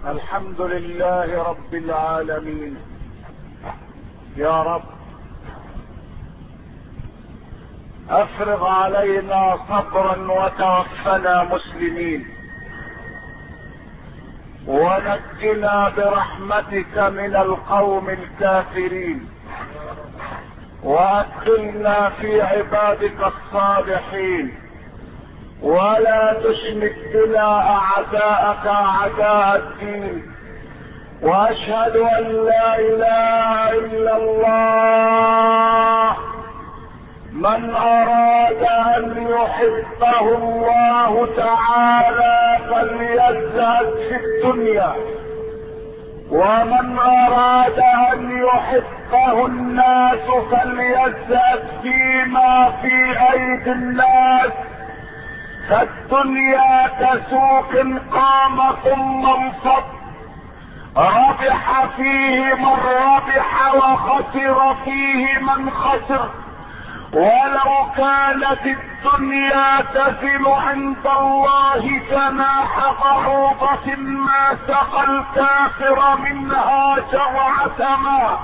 الحمد لله رب العالمين. يا رب افرغ علينا صبرا وتوفنا مسلمين، ونجنا برحمتك من القوم الكافرين، وادخلنا في عبادك الصالحين، ولا تشمت بنا اعداءك اعداء الدين. واشهد ان لا اله الا الله. من اراد ان يحبه الله تعالى فليزهد في الدنيا، ومن اراد ان يحبه الناس فليزهد فيما في ايدي الناس. فالدنيا كسوق قام ثم انفض، ربح فيه من ربح وخسر فيه من خسر. ولو كانت الدنيا تزن عند الله جناح بعوضة ما سقى الكافر منها جرعة ماء.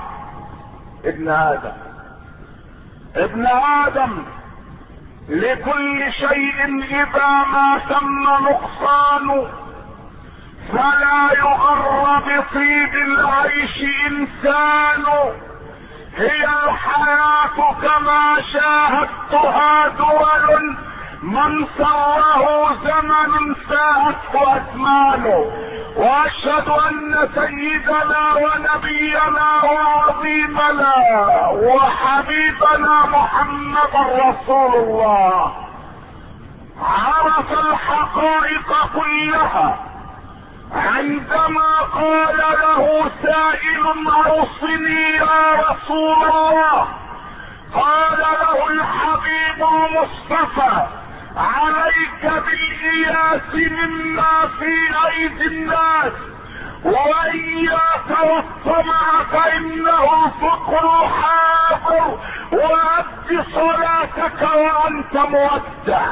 ابن آدم لكل شيء اذا ما تم نقصان، فلا يغر بطيب العيش انسان. هي الحياة كما شاهدتها دول، من سره زمن ساءته ازمانه. واشهد ان سيدنا ونبينا وعظيمنا وحبيبنا محمد رسول الله عرف الحقائق كلها عندما قال له سائل اوصني يا رسول الله. قال له الحبيب المصطفى عليك بالإياس مما في ايدي الناس، واياك والطمع فانه فقر حاضر، وأد صلاتك وانت مودع.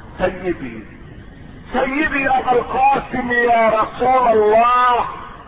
سيدي ابا القاسم يا رسول الله،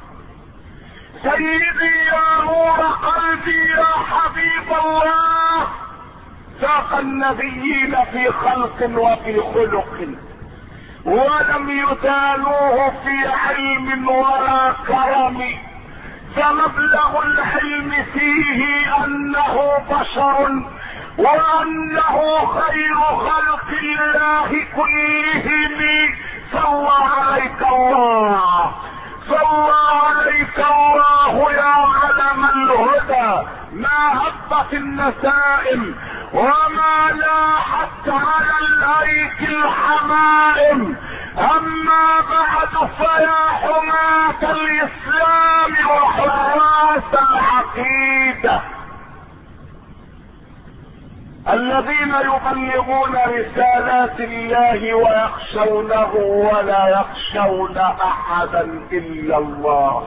سيدي يا نور قلبي يا حبيب الله، ساق النبيين في خلق وفي خلق، ولم يدانوه في علم ولا كرم. فمبلغ العلم فيه انه بشر، وانه خير خلق الله كلهم. صلى عليك الله، صلى عليك الله يا علم الهدى. ما هبت النسائم وما لاحت على الايك الحمائم. اما بعد فيا حماة الاسلام وحراس العقيدة الذين يبلغون رسالات الله ويخشونه ولا يخشون احدا الا الله،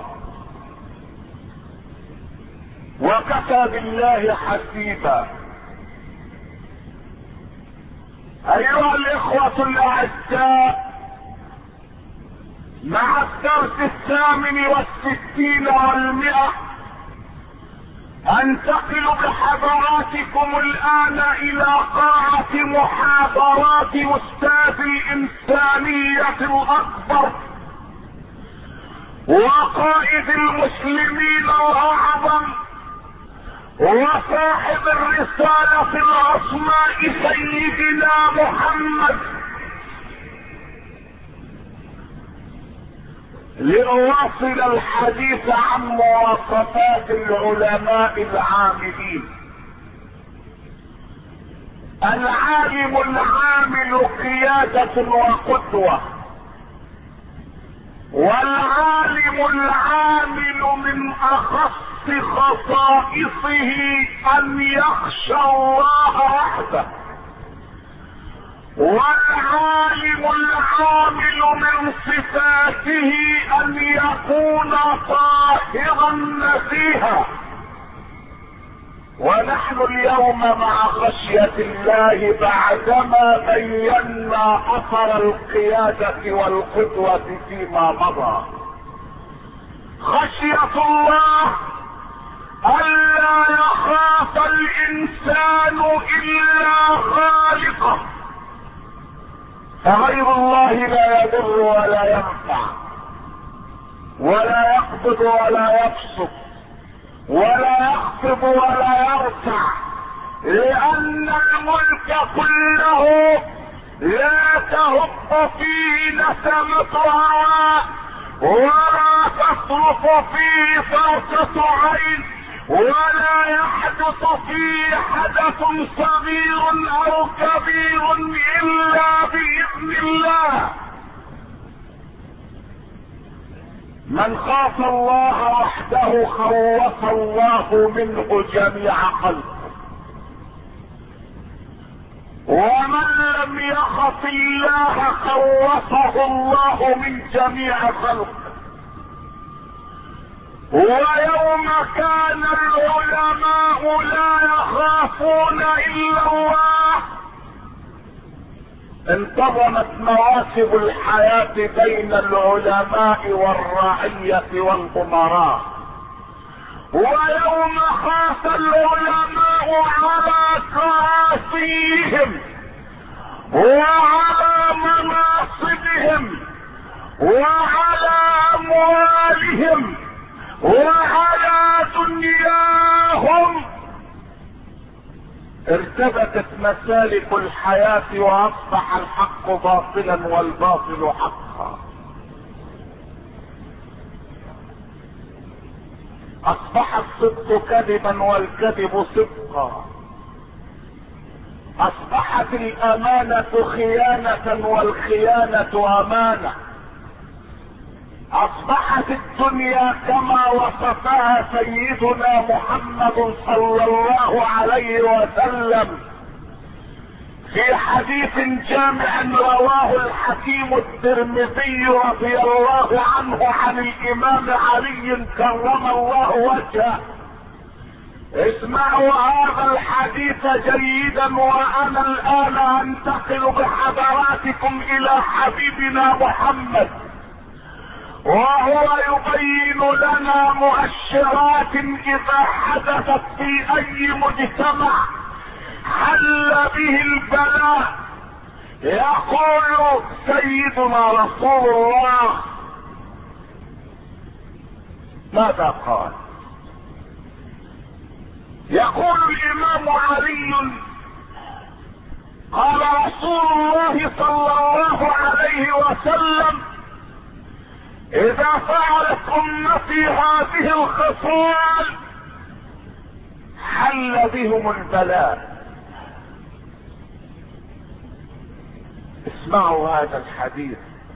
وكفى بالله حسيبا. ايها الاخوة الاعزاء، مع الدرس 68 والمئة انتقل بحضراتكم الان الى قاعة محاضرات استاذ الانسانية الاكبر وقائد المسلمين الاعظم وصاحب الرسالة العظمى سيدنا محمد، لأواصل الحديث عن مواصفات العلماء العاملين. العالم العامل قيادة وقدوة، والعالم العامل من اخص خصائصه ان يخشى الله وحده، والعالم العامل من صفاته ان يكون طاهرا نزيها. ونحن اليوم مع خشية الله بعدما بينا اثر القيادة والقدوة فيما مضى، خشية الله ألا يخاف الإنسان إلا خالقه، فغير الله لا يضر ولا ينفع ولا يقبض ولا يبسط ولا يخفض ولا يرفع، لأن الملك كله لا تهب فيه نسمة هواء ولا تصرف فيه فرقة عين ولا يحدث فيه حدث صغير أو كبير إلا بإذن الله. من خاف الله وحده خوف الله منه جميع خلقه، ومن لم يخف الله خوفه الله من جميع خلقه. ويوم كان العلماء لا يخافون الا الله انتظمت مواسم الحياة بين العلماء والرعية والأمراء. ويوم خاف العلماء على كراسيهم وعلى مناصبهم وعلى أموالهم وعلى دنياهم ارتبكت مسالك الحياة واصبح الحق باطلا والباطل حقا. اصبح الصدق كذبا والكذب صدقا. اصبحت الامانة خيانة والخيانة امانة. اصبحت الدنيا كما وصفها سيدنا محمد صلى الله عليه وسلم في حديث جامع رواه الحكيم الترمذي رضي الله عنه عن الامام علي كرم الله وجهه. اسمعوا هذا الحديث جيدا، وانا الان انتقل بحضراتكم الى حبيبنا محمد، وهو يبين لنا مؤشرات اذا حدثت في اي مجتمع حل به البلاء. يقول سيدنا رسول الله ماذا قال؟ يقول الامام علي قال رسول الله صلى الله عليه وسلم اذا فعلت امتي هذه الخصال حل بهم البلاء. اسمعوا هذا الحديث،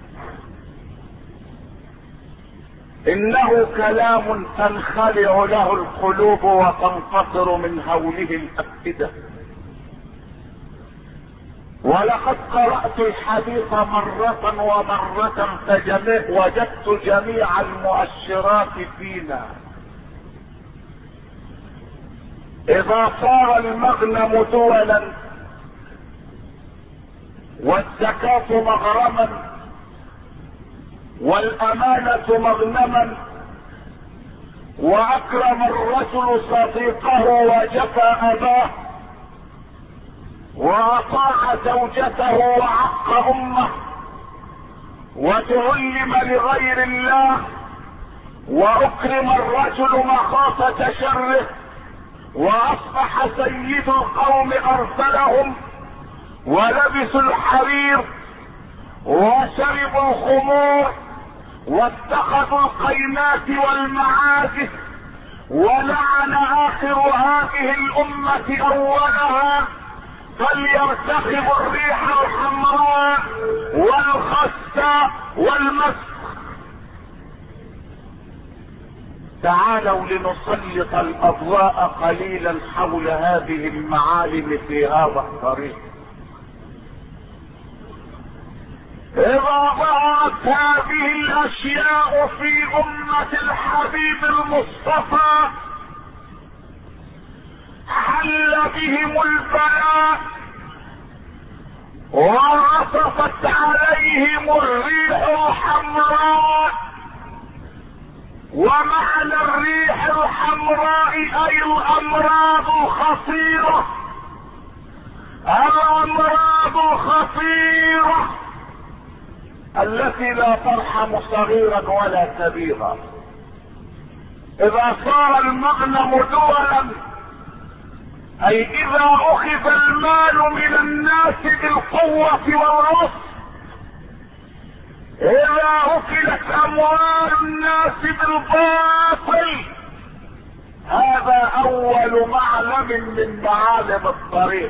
انه كلام تنخلع له القلوب وتنفطر من هوله الافئدة. ولقد قرأت الحديث مرة ومرة وجدت جميع المؤشرات فينا. اذا صار المغنم دولا والزكاة مغرما والامانة مغنما واكرم الرجل صديقه وجفى اباه واطاع زوجته وعق امه وتعلم لغير الله واكرم الرجل مخافة شره واصبح سيد القوم ارسلهم ولبسوا الحرير وشربوا الخمور واتخذوا القينات والمعازف ولعن اخر هذه الامة اولها فليرتقب الريح الحمراء والخس والمسك. تعالوا لنسلط الاضواء قليلا حول هذه المعالم في هذا الطريق. اذا ظهرت هذه الاشياء في امة الحبيب المصطفى حل بهم البلاء وعصفت عليهم الريح الحمراء ومعنى الريح الحمراء اي الامراض الخطيرة، الامراض الخطيرة التي لا ترحم صغيرا ولا كبيرا. اذا صار المغنم دولا، اي اذا اخذ المال من الناس بالقوة والرصد، اذا اكلت اموال الناس بالباطل، هذا اول معلم من معالم الطريق،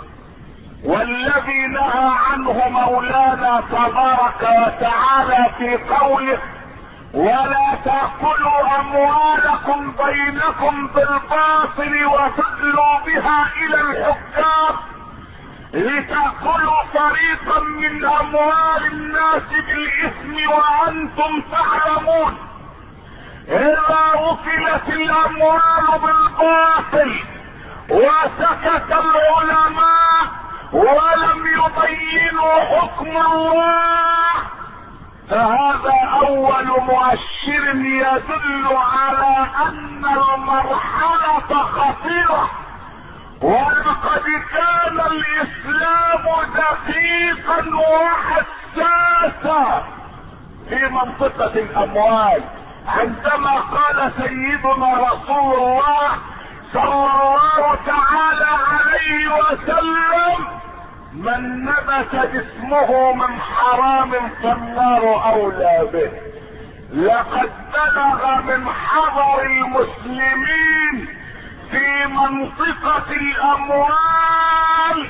والذي نهى عنه مولانا تبارك وتعالى في قوله: ولا تأكلوا اموالكم بينكم بالباطل وتدلوا بها الى الحكام لتأكلوا فريقا من اموال الناس بالاثم وانتم تعلمون. اذا اكلت الاموال بالباطل وسكت العلماء ولم يبينوا حكم الله، فهذا اول مؤشر يدل على ان المرحلة خطيرة. ولقد كان الاسلام دقيقا وحساسا في منطقة الاموال، عندما قال سيدنا رسول الله صلى الله تعالى عليه وسلم: من نبت جسمه من حرام فالنار اولى به. لقد بلغ من حضر المسلمين في منطقة الاموال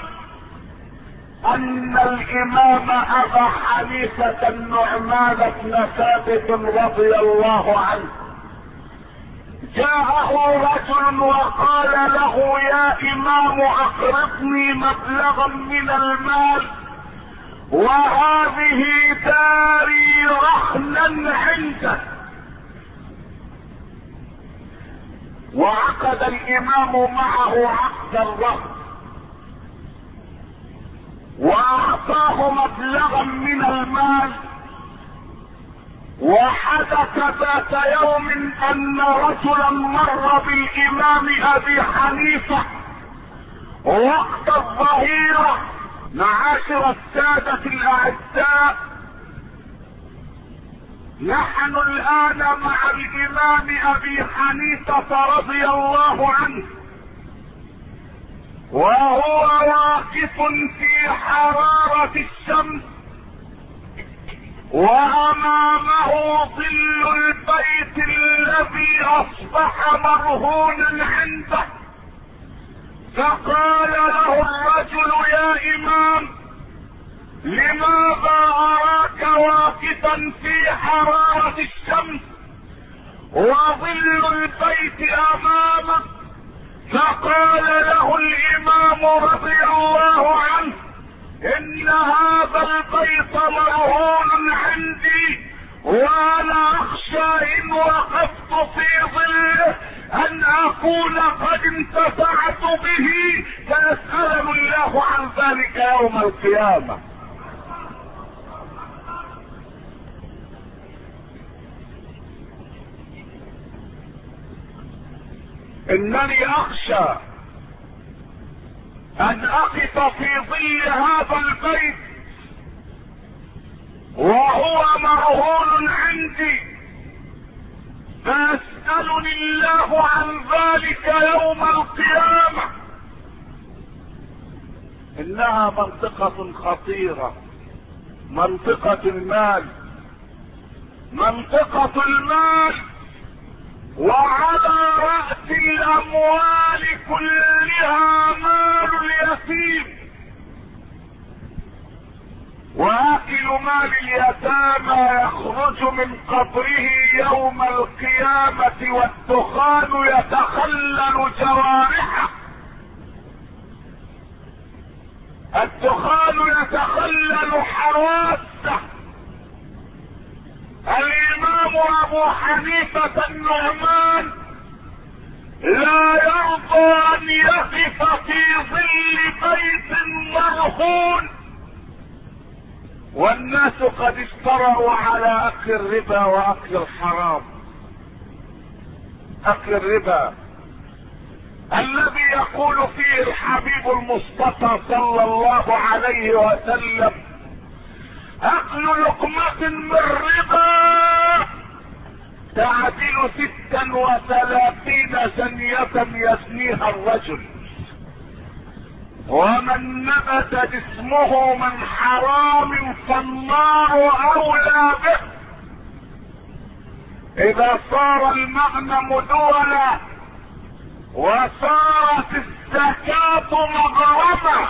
ان الامام ابا حنيفة النعمان بن ثابت رضي الله عنه جاءه رجل وقال له: يا امام اقرضني مبلغا من المال وهذه داري رهنا عندك. وعقد الامام معه عقد الرهن واعطاه مبلغا من المال. وحدث ذات يوم ان رجلا مر بالامام ابي حنيفة وقت الظهيرة. معاشر السادة الاعزاء، نحن الان مع الامام ابي حنيفة رضي الله عنه، وهو واقف في حرارة الشمس، وامامه ظل البيت الذي اصبح مرهونا عنده. فقال له الرجل: يا امام، لماذا اراك واقفا في حرارة الشمس وظل البيت امامك؟ فقال له الامام رضي الله عنه: ان هذا البيت مرهون عندي، وانا اخشى ان وقفت في ظله ان اكون قد انتفعت به فيسألني الله عن ذلك يوم القيامة. انني اخشى ان اقف في ظل هذا البيت وهو مرهون عندي فيسألني الله عن ذلك يوم القيامة. انها منطقة خطيرة، منطقة المال، منطقة المال، وعلى رأس الاموال كلها مال اليتيم. واكل مال اليتامى يخرج من قبره يوم القيامة والدخان يتخلل جوارحه، الدخان يتخلل حواسه. الامام ابو حنيفة النعمان لا يرضى ان يقف في ظل بيت مرهون والناس قد اشتروا على اكل الربا واكل الحرام. اكل الربا الذي يقول فيه الحبيب المصطفى صلى الله عليه وسلم: اكل لقمة من ربا تعدل 36 زنية يزنيها الرجل، ومن نبت جسمه من حرام فالنار اولى به. اذا صار المغنم دولا وصارت الزكاة مغرمة،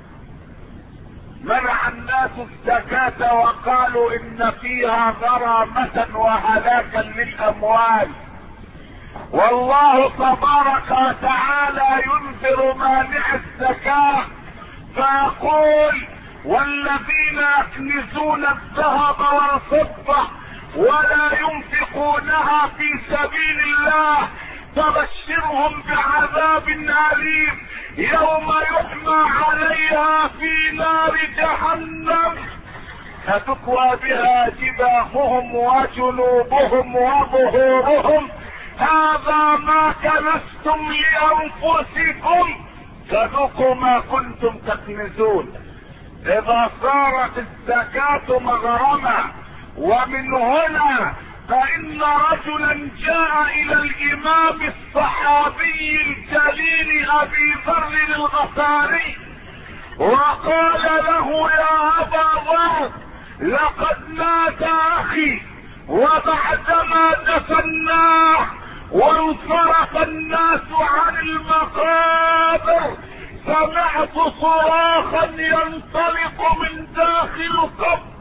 منع الناس الزكاة وقالوا ان فيها غرامة وهلاكا للاموال، والله تبارك وتعالى ينذر مانع الزكاة فيقول: والذين يكنزون الذهب والفضة ولا ينفقونها في سبيل الله فبشرهم بعذاب أليم يوم يحمى عليها في نار جهنم فتكوى بها جباههم وجنوبهم وظهورهم هذا ما كنزتم لأنفسكم فذوقوا ما كنتم تكنزون. إذا صارت الزكاة مغرمة، ومن هنا فإن رجلا جاء إلى الإمام الصحابي الجليل أبي ذر الغفاري وقال له: يا أبا ذر، لقد مات أخي، وبعدما دفناه وانصرف الناس عن المقابر سمعت صراخا ينطلق من داخل القبر.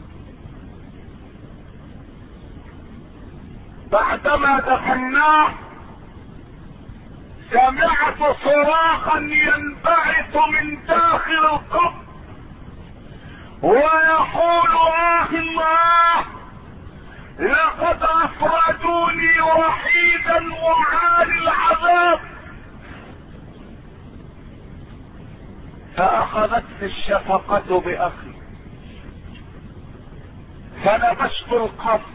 بعدما دفناه سمعت صراخا ينبعث من داخل القبر ويقول: الله، لقد افردوني وحيدا وعالي العذاب. فاخذتني الشفقة باخي فنبشت القبر،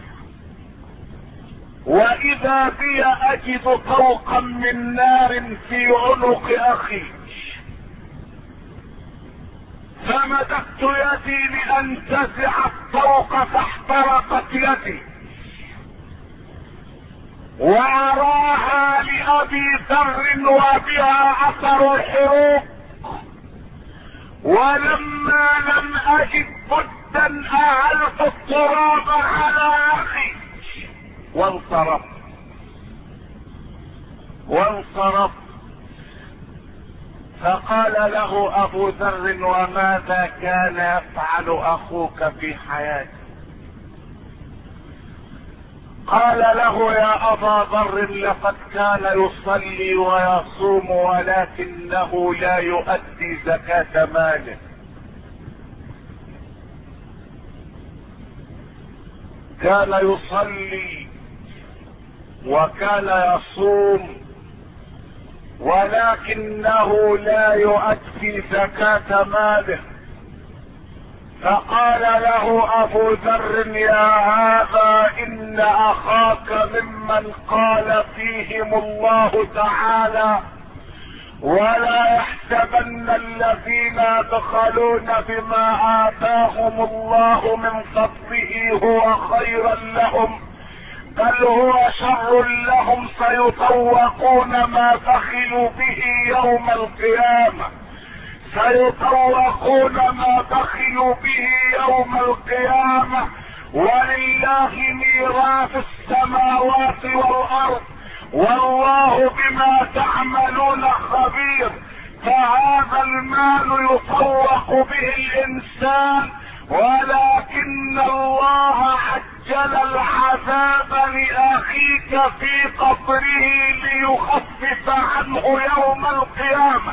واذا بي اجد طوقا من نار في عنق اخي، فمددت يدي لانتزع الطوق فاحترقت يدي، واراها لابي ذر وبها اثر الحروق، ولما لم اجد بدا اهلت التراب على اخي وانصرف. فقال له ابو ذر: وماذا كان يفعل اخوك في حياته؟ قال له: يا ابا ذر، لقد كان يصلي ويصوم ولكنه لا يؤدي زكاة ماله. كان يصلي وكان يصوم ولكنه لا يؤدي زكاة ماله. فقال له ابو ذر: يا هذا، ان اخاك ممن قال فيهم الله تعالى: ولا يحسبن الذين يبخلون بما آتاهم الله من فضله هو خيرا لهم، بل هو شر لهم، سيطوقون ما بخلوا به يوم القيامة، سيطوقون ما بخلوا به يوم القيامة، ولله ميراث السماوات والأرض، والله بما تعملون خبير. فهذا المال يطوق به الإنسان، ولكن الله عجل العذاب لأخيك في قبره ليخفف عنه يوم القيامة.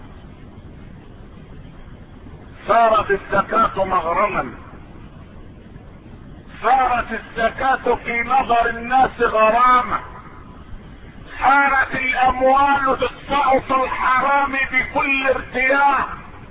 صارت الزكاة مغرما، صارت الزكاة في نظر الناس غرامة، صارت الأموال تدفع في الحرام بكل ارتياح.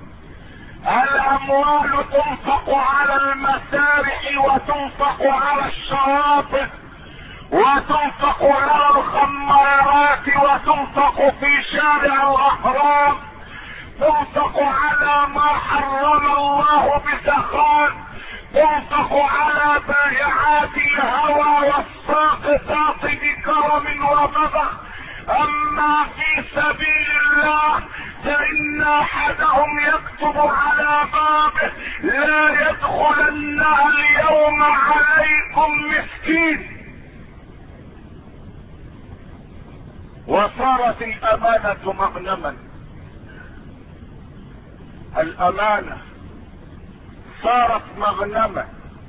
الأموال تنفق على المسارح وتنفق على الشواطئ وتنفق على الخمارات، وتنفق في شارع الاهرام، تنفق على ما حرم الله بسخاء، تنفق على بائعات الهوى والساقطات بكرم وبذخ. اما في سبيل الله فان احدهم يكتب على بابه: لا يدخلنها اليوم عليكم مسكين. وصارت الامانة مغنما. الامانة صارت مغنمة،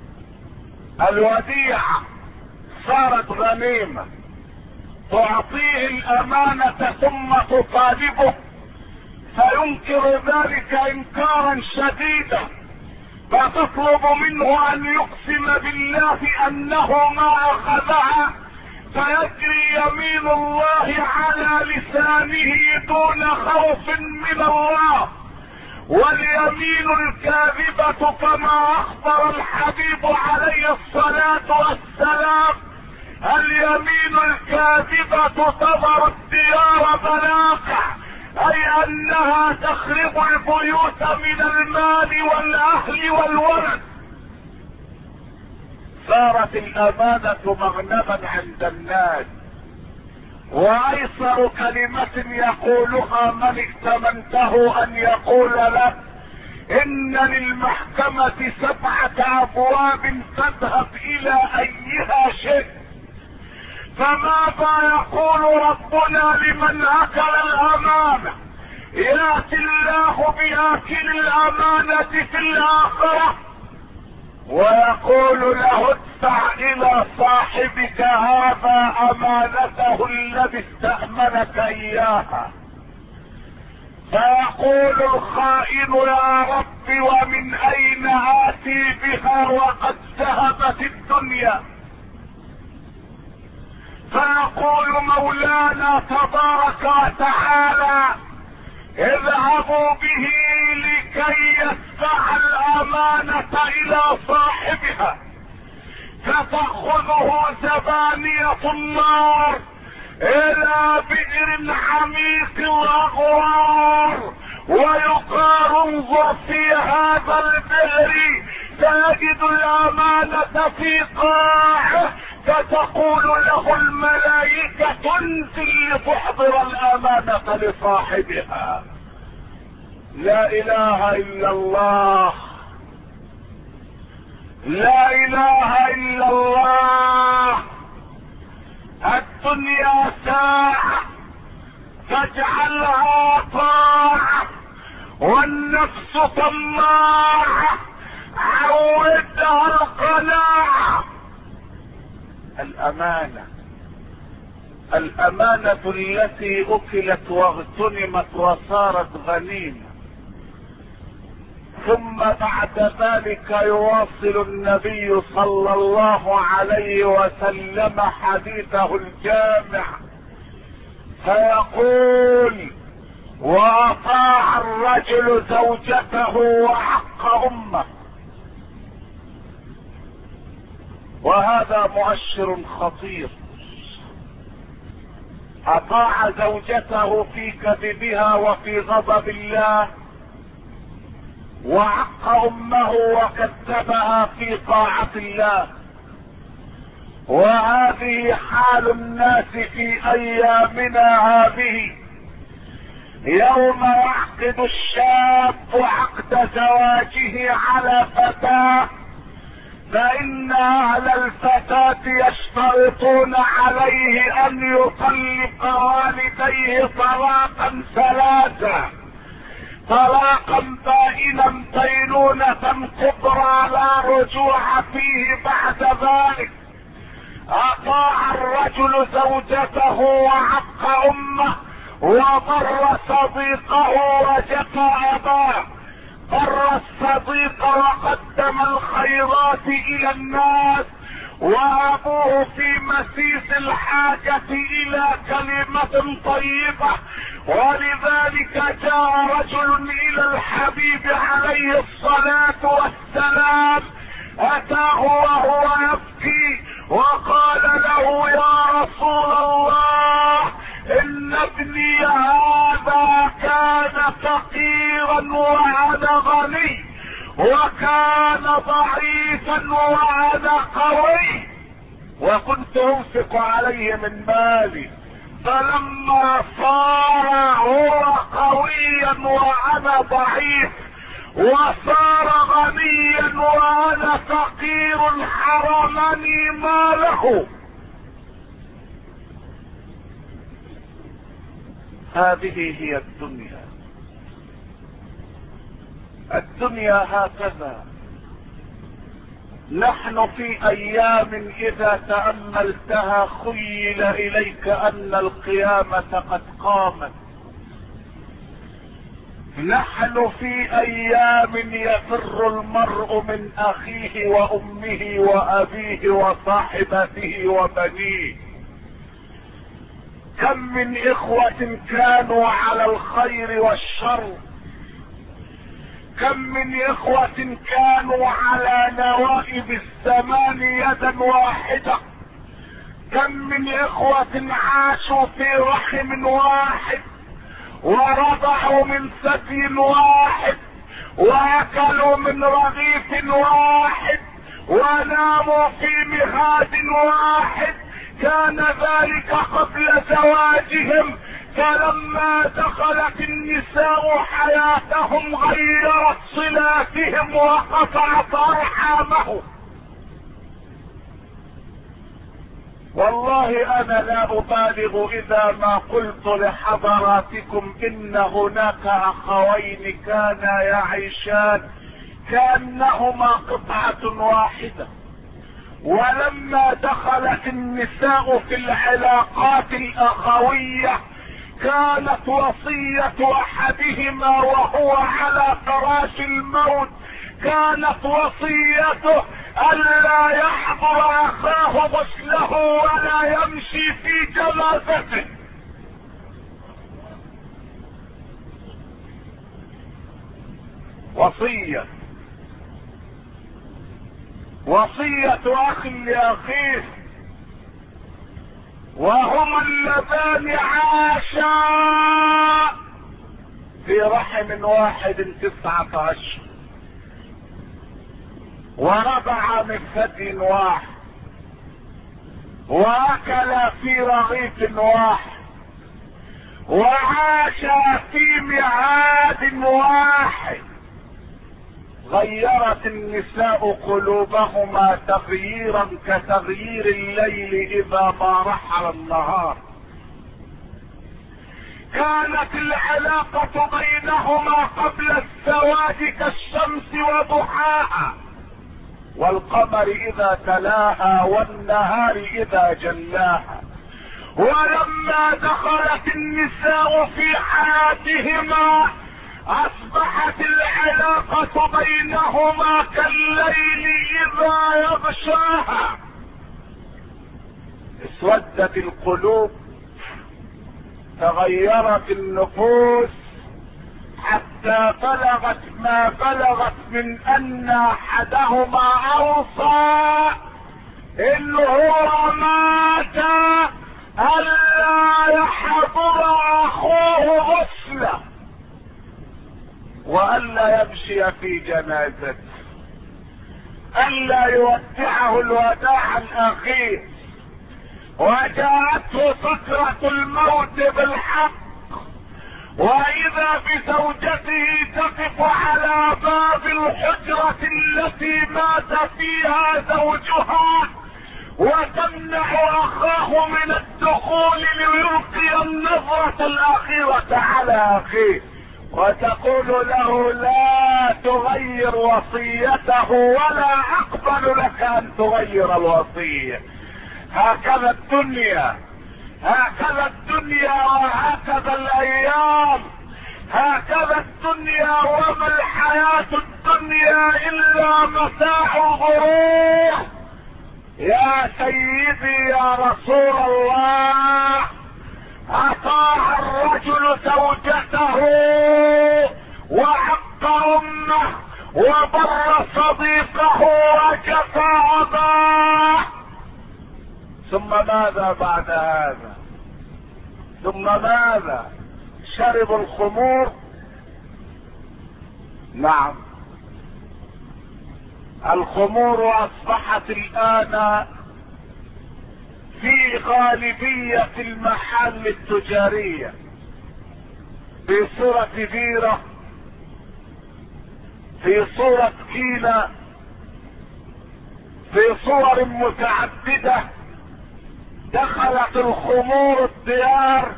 الوديعة صارت غنيمة. تعطيه الامانة ثم تطالبه فينكر ذلك انكارا شديدا، فتطلب منه ان يقسم بالله انه ما اخذها، فيجري يمين الله على لسانه دون خوف من الله. واليمين الكاذبة كما اخبر الحبيب عليه الصلاة والسلام: اليمين الكاذبة تضر الديار بلاقع، اي انها تخرب البيوت من المال والاهل والولد. صارت الامانة مغنما عند الناس، وايسر كلمة يقولها من ائتمنته ان يقول له: ان للمحكمة 7 ابواب تذهب الى ايها شئت. فماذا يقول ربنا لمن اكل الامانة؟ ياتي الله باكل الامانة في الاخرة ويقول له: ادفع الى صاحبك هذا امانته الذي استأمنك اياها. فيقول الخائن: يا رب ومن اين اتي بها وقد ذهبت الدنيا؟ فيقول مولانا تبارك وتعالى: اذهبوا به لكي يدفع الامانة الى صاحبها، فتأخذه زبانية النار الى بئر عميق الاغوار، ويقال: انظر في هذا البئر فيجد الامانة في قاعه، فتقول له الملائكة: انزل لتحضر الامانة لصاحبها. لا اله الا الله، لا اله الا الله. الدنيا ساعة فاجعلها طاعة، والنفس طماعة عودها القناعة. الامانة التي اكلت واغتنمت وصارت غنيمة. ثم بعد ذلك يواصل النبي صلى الله عليه وسلم حديثه الجامع فيقول: واطاع الرجل زوجته وحق امه. وهذا مؤشر خطير. اطاع زوجته في كذبها وفي غضب الله، وعق امه وكذبها في طاعة الله. وهذه حال الناس في ايامنا هذه. يوم يعقد الشاب عقد زواجه على فتاة، فان اهل الفتاة يشترطون عليه ان يطلق والديه طلاقا 3: طلاقا بائنا بينونة كبرى لا رجوع فيه بعد ذلك. اطاع الرجل زوجته وعق امه، وبر صديقه وجفى اباه. بر الصديق وقدم الخيرات الى الناس، وابوه في مسيس الحاجة الى كلمة طيبة. ولذلك جاء رجل الى الحبيب عليه الصلاة والسلام، اتاه وهو يبكي وقال له يا رسول الله ان ابني هذا كان فقيرا وانا غني، وكان ضعيفا وانا قوي، وكنت انفق عليه من مالي، فلما صار هو قويا وانا ضعيف، وصار غنيا وانا فقير، حرمني ماله. هذه هي الدنيا. الدنيا هكذا. نحن في ايام اذا تأملتها خيل اليك ان القيامة قد قامت. نحن في ايام يفر المرء من اخيه وامه وابيه وصاحبته وبنيه. كم من اخوة كانوا على الخير والشر، كم من اخوة كانوا على نوائب الزمان يدا واحدة، كم من اخوة عاشوا في رحم واحد، ورضعوا من ثدي واحد، واكلوا من رغيف واحد، وناموا في مهاد واحد. كان ذلك قبل زواجهم، فلما دخلت النساء حياتهم غيرت صلاتهم وقطعت ارحامهم. والله انا لا ابالغ اذا ما قلت لحضراتكم ان هناك اخوين كانا يعيشان كانهما قطعة واحدة، ولما دخلت النساء في العلاقات الاخوية كانت وصية احدهما وهو على فراش الموت، كانت وصيته الا يحضر اخاه غسله ولا يمشي في جنازته. وصية اخ لاخيه، وهما اللذان عاشا في رحم واحد 19 أشهر، ورضع من ثدي واحد، واكل في رغيف واحد، وعاشا في ميعاد واحد. غيرت النساء قلوبهما تغييرا كتغيير الليل اذا ما رحل النهار. كانت العلاقة بينهما قبل الزواج كالشمس وضحاها، والقمر اذا تلاها، والنهار اذا جلاها. ولما دخلت النساء في حياتهما اصبحت العلاقة بينهما كالليل اذا يغشاها. اسودت القلوب، تغيرت النفوس، حتى بلغت ما بلغت من ان احدهما اوصى ان هو مات الا يحضر اخوه غسله، والا يمشي في جنازته، الا يودعه الوداع الاخير. وجاءته سكرة الموت بالحق، واذا بزوجته تقف على باب الحجرة التي مات فيها زوجها، وتمنع اخاه من الدخول ليلقي النظرة الاخيرة على اخيه، وتقول له لا تغير وصيته ولا اقبل لك ان تغير الوصية. هكذا الدنيا، هكذا الدنيا وهكذا الايام، هكذا الدنيا. وما الحياة الدنيا الا متاع الغرور. يا سيدي يا رسول الله، اطاع الرجل زوجته وعق امه وبر صديقه وجفى اباه، ثم ماذا بعد هذا؟ ثم ماذا؟ شربوا الخمور. نعم، الخمور اصبحت الان في غالبية المحال التجارية في صورة بيرة، في صورة كيلة، في صور متعددة. دخلت الخمور الديار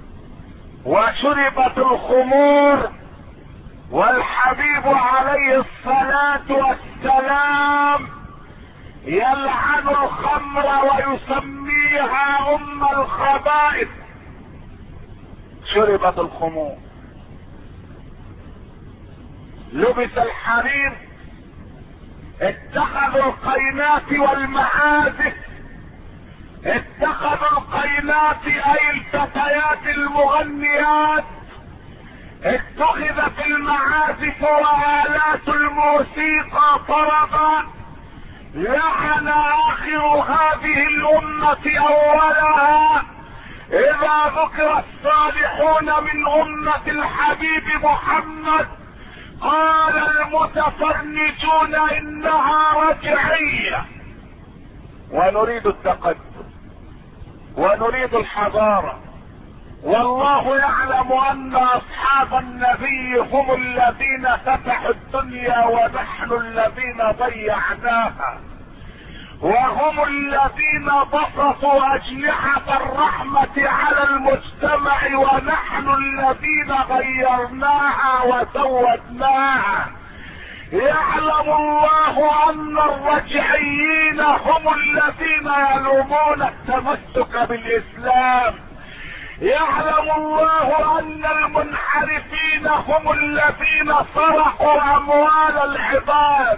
وشربت الخمور، والحبيب عليه الصلاة والسلام يلعن الخمر ويسميها ام الخبائث. شربت الخمور، لبس الحرير، اتخذوا القينات والمعازف، اتخذوا القينات اي الفتيات المغنيات، اتخذت المعازف وآلات الموسيقى طربا. لعن اخر هذه الامة اولها. اذا ذكر الصالحون من امة الحبيب محمد قال المتفرجون انها رجعية. ونريد التقدم ونريد الحضارة، والله يعلم ان اصحاب النبي هم الذين فتحوا الدنيا ونحن الذين ضيعناها، وهم الذين بسطوا اجنحة الرحمة على المجتمع ونحن الذين غيرناها وزودناها. يعلم الله ان الرجعيين هم الذين يلومون التمسك بالاسلام. يعلم الله ان المنحرفين هم الذين سرقوا اموال العباد،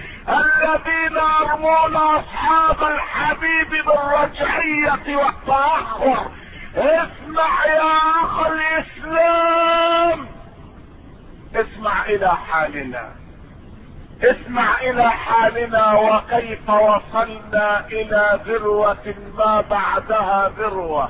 الذين يرمون اصحاب الحبيب بالرجعية والتأخر. اسمع يا اخ الاسلام، اسمع الى حالنا، اسمع الى حالنا وكيف وصلنا الى ذروة ما بعدها ذروة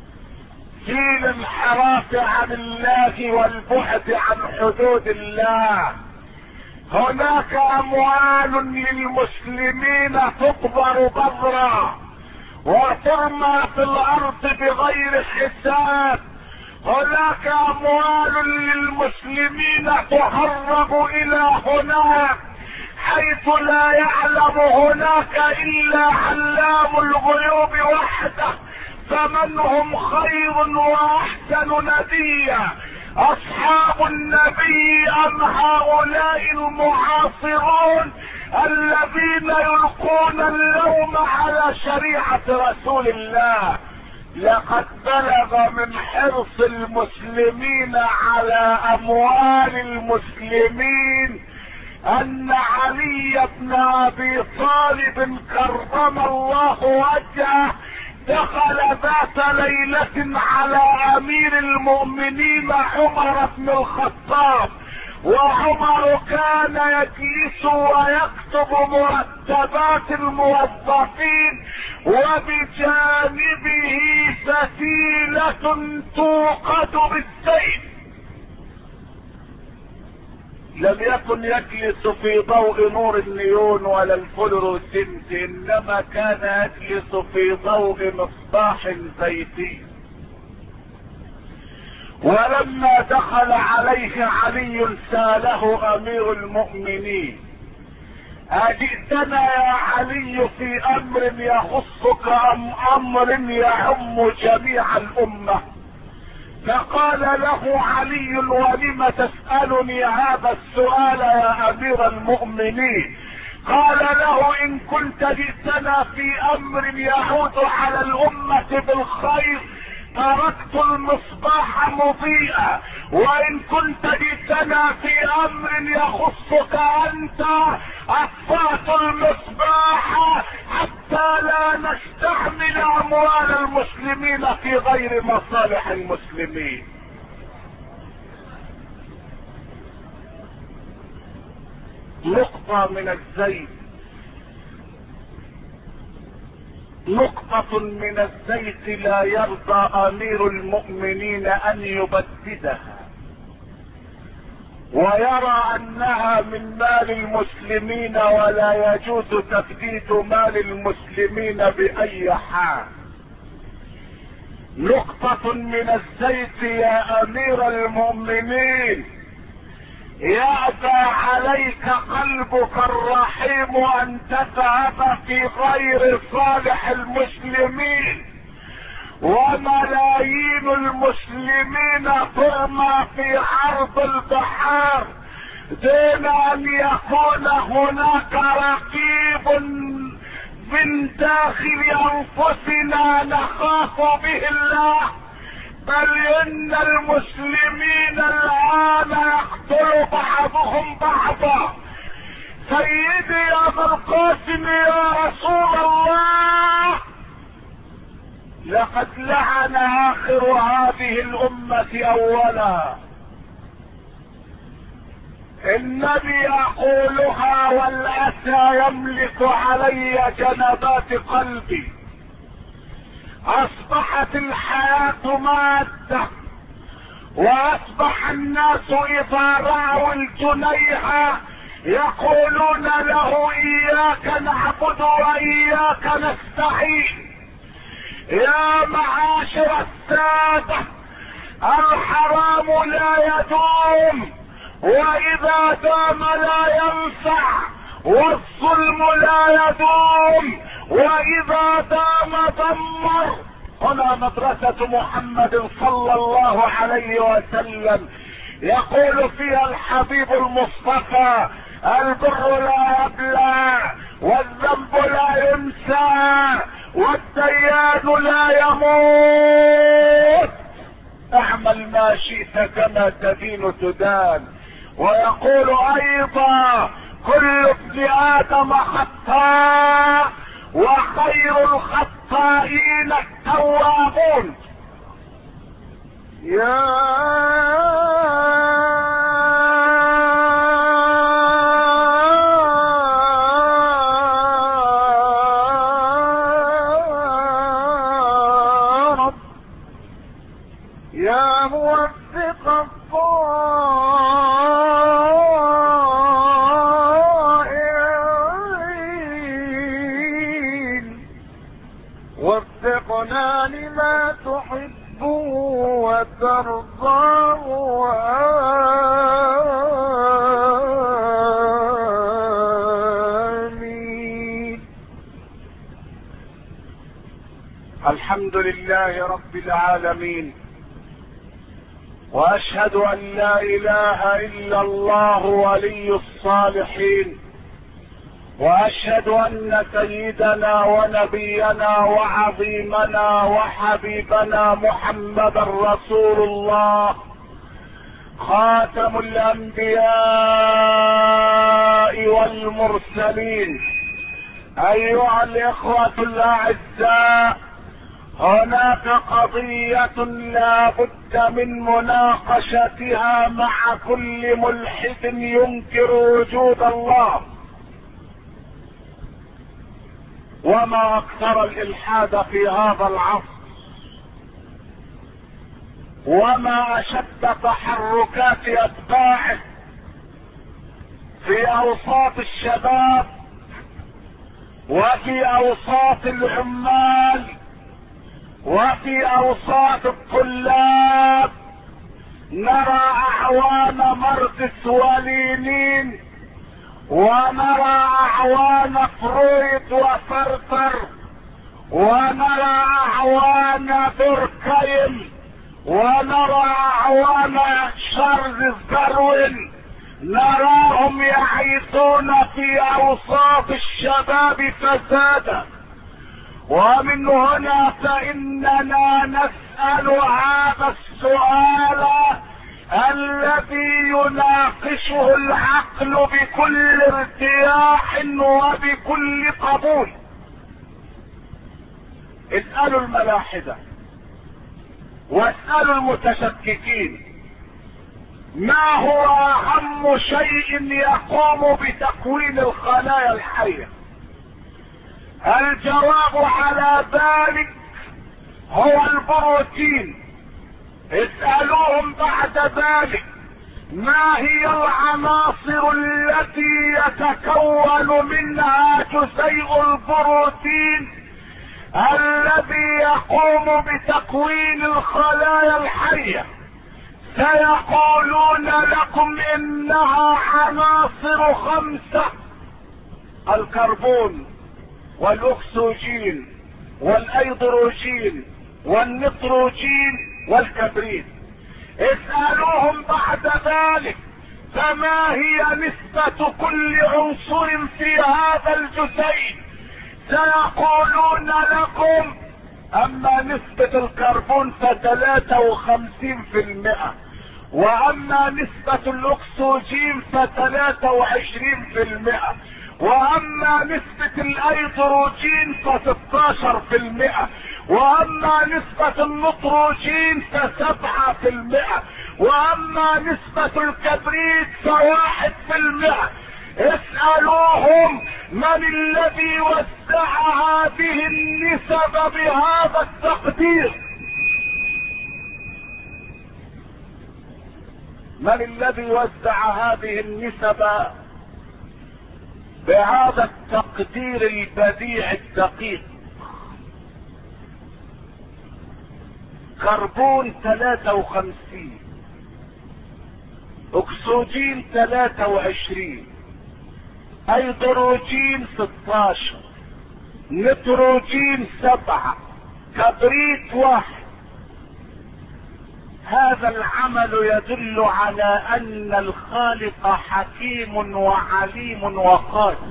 في الانحراف عن الله والبعد عن حدود الله. هناك اموال للمسلمين تقبر بذرا وترمى في الارض بغير حساب. هناك اموال للمسلمين تهرب الى هناك حيث لا يعلم هناك الا علام الغيوب وحده. فمن هم خير واحسن نديا، اصحاب النبي ام هؤلاء المعاصرون الذين يلقون اللوم على شريعة رسول الله؟ لقد بلغ من حرص المسلمين على اموال المسلمين ان علي بن ابي طالب كرم الله وجهه دخل ذات ليلة على امير المؤمنين عمر بن الخطاب، وعمر كان يجلس ويكتب مرتبات الموظفين وبجانبه فتيلة توقد بالسيف. لم يكن يجلس في ضوء نور النيون ولا الفلوروسنت، انما كان يجلس في ضوء مصباح زيتي. ولما دخل عليه علي ساله امير المؤمنين: اجئتنا يا علي في امر يخصك ام امر يعم جميع الامة؟ فقال له علي: ولم تسألني هذا السؤال يا امير المؤمنين؟ قال له: ان كنت جئتنا في امر يعود على الامة بالخير تركت المصباح مضيئا، وان كنت جئتنا في امر يخصك انت اطفأت المصباح حتى لا نستعمل اموال المسلمين في غير مصالح المسلمين. نقطة من الزيت نقطة من الزيت لا يرضى امير المؤمنين ان يبددها، ويرى انها من مال المسلمين ولا يجوز تبديد مال المسلمين باي حال. نقطة من الزيت يا امير المؤمنين يأبى عليك قلبك الرحيم ان تذهب في غير صالح المسلمين، وملايين المسلمين ترمى في عرض البحار دون ان يكون هناك رقيب من داخل انفسنا نخاف به الله، بل ان المسلمين الان يقتل بعضهم بعضا. سيدي يا ابا القاسم يا رسول الله، لقد لعن اخر هذه الامة اولا. النبي يقولها والاسى يملك علي جنبات قلبي. اصبحت الحياة مادة، واصبح الناس اذا رأوا الجنيها يقولون له اياك نعبد واياك نستعين. يا معاشر السادة، الحرام لا يدوم، واذا دام لا ينفع، والظلم لا يدوم واذا دام دمر. هنا مدرسة محمد صلى الله عليه وسلم يقول فيها الحبيب المصطفى: البر لا يبلى، والذنب لا ينسى، والديان لا يموت. اعمل ما شئت كما تدين تدان. ويقول ايضا: كل ابن ادم خطاء، وخير الخطائين التوابون. يا رب يا موفق الضائعين، وفقنا لما تحب وترضى، آمين. الحمد لله رب العالمين، واشهد ان لا اله الا الله ولي الصالحين، واشهد ان سيدنا ونبينا وعظيمنا وحبيبنا محمدا رسول الله، خاتم الانبياء والمرسلين. ايها الاخوة الاعزاء، هناك قضية لا بد من مناقشتها مع كل ملحد ينكر وجود الله. وما اكثر الالحاد في هذا العصر، وما اشد تحركات اتباعه في اوساط الشباب وفي اوساط العمال وفي اوساط الطلاب. نرى اعوان ماركس ولينين، ونرى اعوان فرويد وسارتر، ونرى اعوان دوركايم، ونرى اعوان شارلز داروين. نراهم يعيثون في اوساط الشباب فسادا. ومن هنا فاننا نسأل هذا السؤال الذي يناقشه العقل بكل ارتياح وبكل قبول. اسألوا الملاحدة واسألوا المتشككين ما هو اهم شيء يقوم بتكوين الخلايا الحية. الجواب على ذلك هو البروتين. اسألوهم بعد ذلك ما هي العناصر التي يتكون منها جزيء البروتين الذي يقوم بتكوين الخلايا الحية. سيقولون لكم انها عناصر 5: الكربون والاكسجين والايدروجين والنيتروجين والكبريت. اسألوهم بعد ذلك فما هي نسبة كل عنصر في هذا الجزيء. سيقولون لكم اما نسبة الكربون ف53%، واما نسبة الاكسجين ف23%، واما نسبة الايدروجين ف16%، واما نسبة النيتروجين ف7%، واما نسبة الكبريت ف1%. اسألوهم من الذي وزع هذه النسب بهذا التقدير؟ من الذي وزع هذه النسب بهذا التقدير البديع الدقيق؟ كربون 53، اكسجين 23، هيدروجين 16، نيتروجين 7، كبريت 1. هذا العمل يدل على ان الخالق حكيم وعليم وقادر.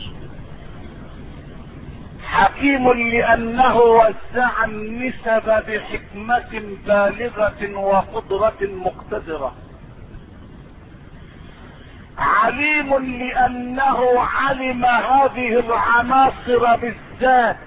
حكيم لانه وزع النسب بحكمة بالغة وقدرة مقتدرة. عليم لانه علم هذه العناصر بالذات.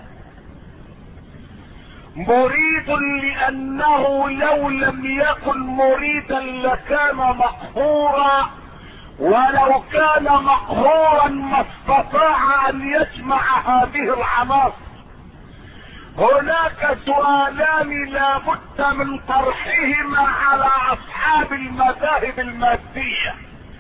مريد لانه لو لم يكن مريدا لكان مقهورا، ولو كان مقهورا ما استطاع ان يجمع هذه العناصر. هناك سؤالان لا بد من طرحهما على اصحاب المذاهب المادية.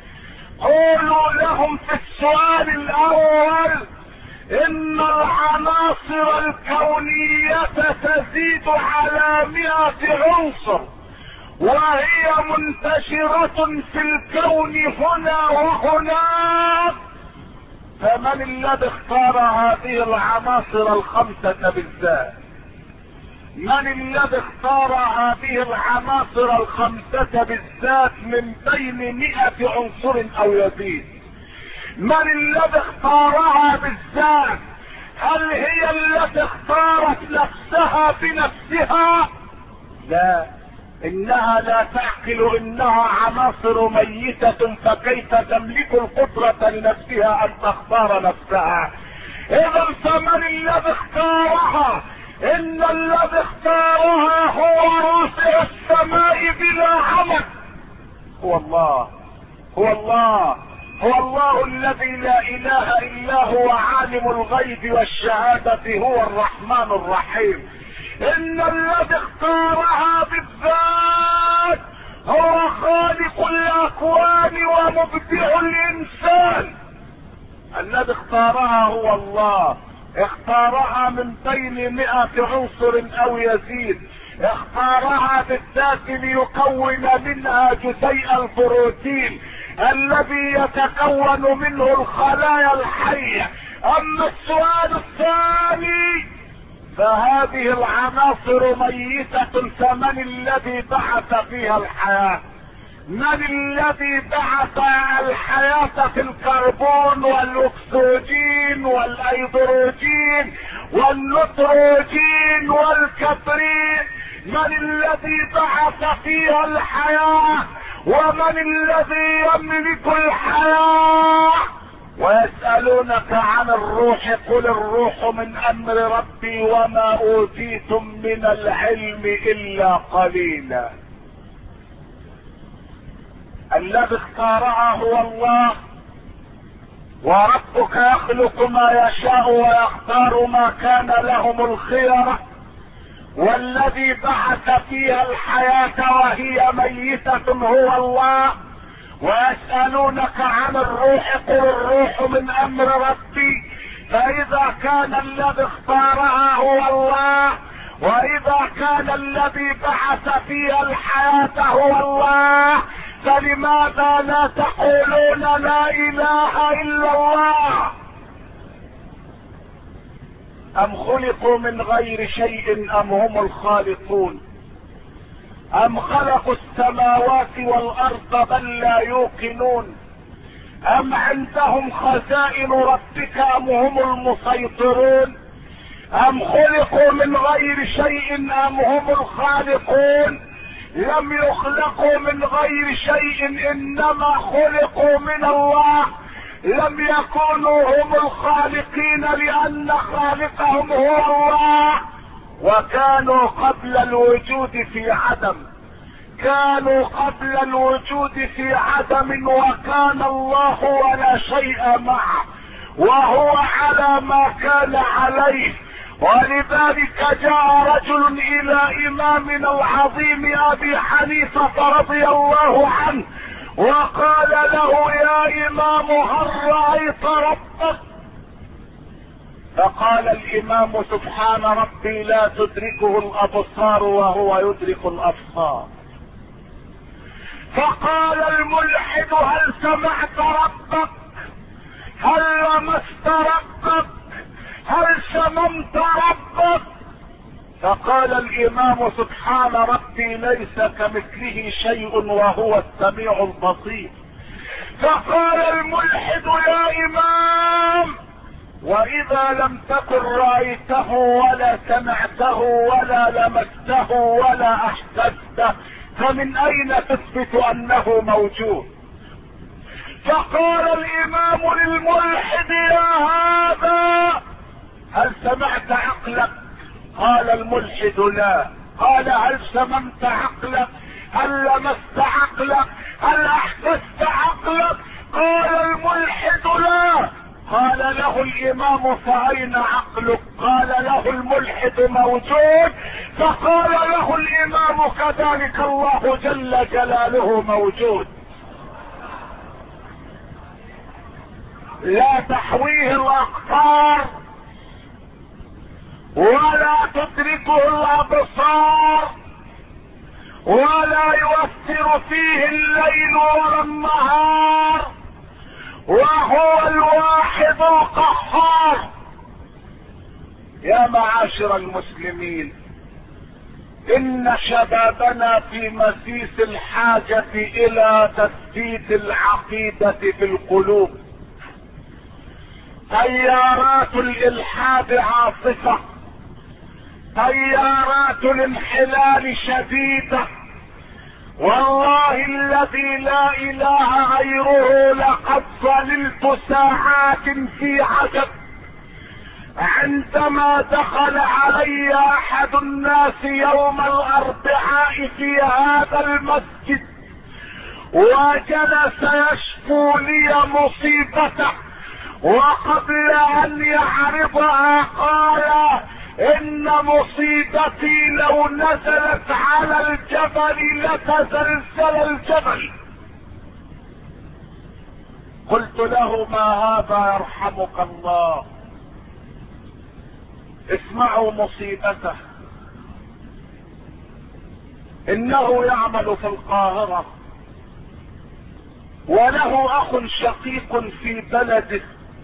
قولوا لهم في السؤال الاول ان العناصر الكونية تزيد على 100 عنصر، وهي منتشرة في الكون هنا وهناك، فمن الذي اختار هذه العناصر 5 بالذات؟ من الذي اختار هذه العناصر 5 بالذات من بين 100 عنصر او يزيد؟ من الذي اختارها بالذات؟ هل هي التي اختارت نفسها بنفسها؟ لا، انها لا تعقل، انها عناصر ميتة، فكيف تملك القدرة لنفسها ان تختار نفسها؟ اذا فمن الذي اختارها؟ ان الذي اختارها هو رافع السماء بلا عمد، هو الله. هو الله، هو الله الذي لا اله الا هو عالم الغيب والشهادة، هو الرحمن الرحيم. ان الذي اختارها بالذات هو خالق الاكوان ومبدع الانسان. الذي اختارها هو الله. اختارها من بين 100 عنصر او يزيد. اختارها بالذات ليكون منها جزيء البروتين الذي يتكون منه الخلايا الحية. اما السؤال الثاني فهذه العناصر ميتة، فمن الذي بعث فيها الحياة؟ من الذي بعث الحياة في الكربون والاكسجين والايدروجين والنيتروجين والكبريت؟ من الذي بعث فيها الحياة؟ ومن الذي يملك الحياة؟ ويسألونك عن الروح، قل الروح من امر ربي وما اوتيتم من العلم الا قليلا. الذي اختارها هو الله. وربك يخلق ما يشاء ويختار ما كان لهم الخيرة، والذي بعث فيها الحياة وهي ميتة هو الله. ويسألونك عن الروح قل الروح من امر ربي، فاذا كان الذي اختارها هو الله، واذا كان الذي بعث فيها الحياة هو الله، فلماذا لا تقولون لا اله الا الله؟ ام خلقوا من غير شيء ام هم الخالقون، ام خلقوا السماوات والارض بل لا يوقنون، ام عندهم خزائن ربك ام هم المسيطرون، ام خلقوا من غير شيء ام هم الخالقون. لم يخلقوا من غير شيء انما خلقوا من الله، لم يكونوا هم الخالقين لان خالقهم هو الله. وكانوا قبل الوجود في عدم، كانوا قبل الوجود في عدم، وكان الله ولا شيء معه، وهو على ما كان عليه. ولذلك جاء رجل الى امامنا العظيم ابي حنيفة رضي الله عنه وقال له يا امام هل رأيت ربك؟ فقال الامام سبحان ربي لا تدركه الابصار وهو يدرك الابصار. فقال الملحد هل سمعت ربك؟ هل لمست ربك؟ هل شممت ربك؟ فقال الامام سبحان ربي ليس كمثله شيء وهو السميع البصير. فقال الملحد يا امام واذا لم تكن رايته ولا سمعته ولا لمسته ولا احسسته فمن اين تثبت انه موجود؟ فقال الامام للملحد يا هذا هل سمعت عقلك؟ قال الملحد لا. قال هل شممت عقلك؟ هل لمست عقلك؟ هل احسست عقلك؟ قال الملحد لا. قال له الامام فاين عقلك؟ قال له الملحد موجود. فقال له الامام كذلك الله جل جلاله موجود، لا تحويه الاقطار ولا تدركه الابصار ولا يؤثر فيه الليل ولا النهار، وهو الواحد القهار. يا معاشر المسلمين، ان شبابنا في مسيس الحاجة الى تثبيت العقيدة في القلوب. تيارات الالحاد عاصفة، تيارات الانحلال شديدة، والله الذي لا اله غيره لقد ظللت ساعات في عجب عندما دخل علي احد الناس يوم الاربعاء في هذا المسجد وجلس يشكو لي مصيبته، وقبل ان يعرضها قال ان مصيبتي لو نزلت على الجبل لتزلزل الجبل. قلت له ما هذا يرحمك الله؟ اسمعوا مصيبته. انه يعمل في القاهرة وله اخ شقيق في بلده،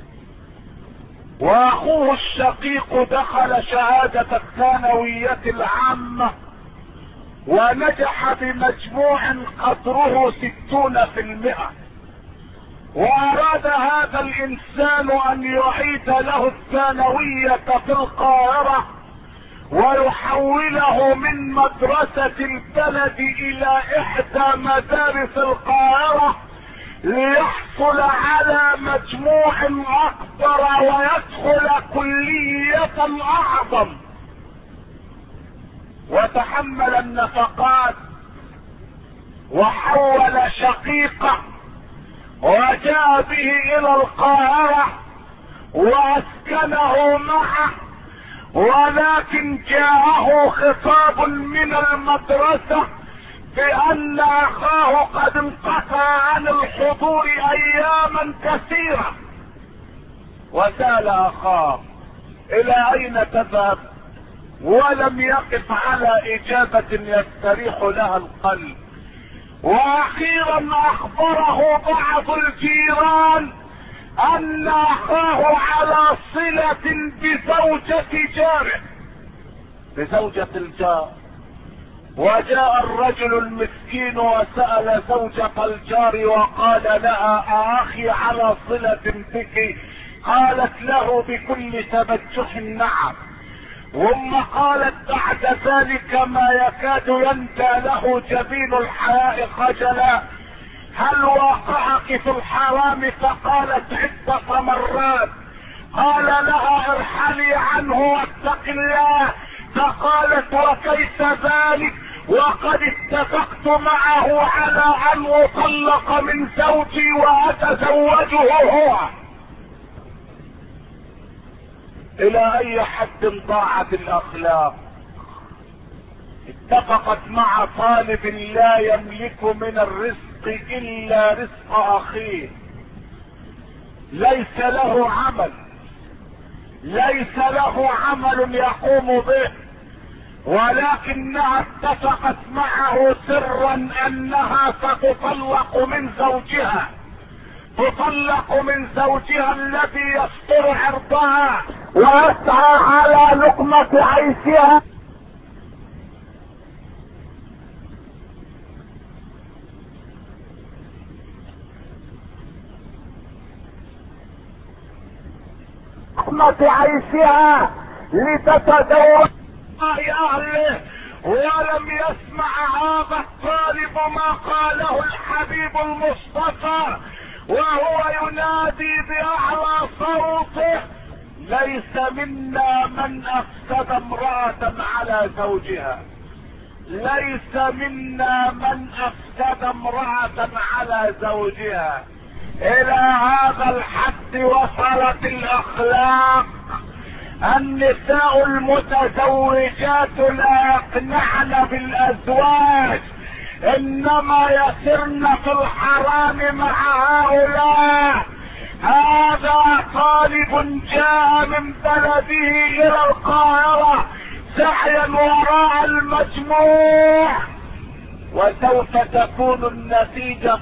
واخوه الشقيق دخل شهادة الثانوية العامة ونجح بمجموع قدره 60%، واراد هذا الانسان ان يعيد له الثانوية في القاهرة ويحوله من مدرسة البلد الى احدى مدارس القاهرة ليحصل على مجموع اكبر ويدخل كلية اعظم، وتحمل النفقات وحول شقيقه وجاء به الى القاهرة واسكنه معه، ولكن جاءه خطاب من المدرسة بان اخاه قد انقطع عن الحضور اياما كثيرة. وسأل اخاه الى اين تذهب، ولم يقف على اجابة يستريح لها القلب. واخيرا اخبره بعض الجيران ان اخاه على صلة بزوجة جاره، بزوجة الجار. وجاء الرجل المسكين وسأل زوجة الجار وقال لها اخي على صلة بك؟ قالت له بكل تبجح نعم. ثم قالت بعد ذلك ما يكاد يندى له جبين الحياء خجلا: هل وقعك في الحرام؟ فقالت عدة مرات. قال لها ارحلي عنه واتق الله. فقالت وكيف ذلك وقد اتفقت معه على ان اطلق من زوجي واتزوجه هو. الى اي حد ضاعت الاخلاق؟ اتفقت مع طالب لا يملك من الرزق الا رزق اخيه، ليس له عمل، ليس له عمل يقوم به، ولكنها اتفقت معه سرا انها ستطلق من زوجها، تطلق من زوجها الذي يستر عرضها ويسعى على لقمة عيشها. لقمة عيشها لتتزوج اهله. ولم يسمع هذا الطالب ما قاله الحبيب المصطفى وهو ينادي باعلى صوته: ليس منا من افسد امرأة على زوجها، ليس منا من افسد امرأة على زوجها. الى هذا الحد وصلت الاخلاق. النساء المتزوجات لا يقنعن بالازواج، انما يسرن في الحرام مع هؤلاء. هذا طالب جاء من بلده الى القاهرة سعيا وراء المجموع، وسوف تكون النتيجة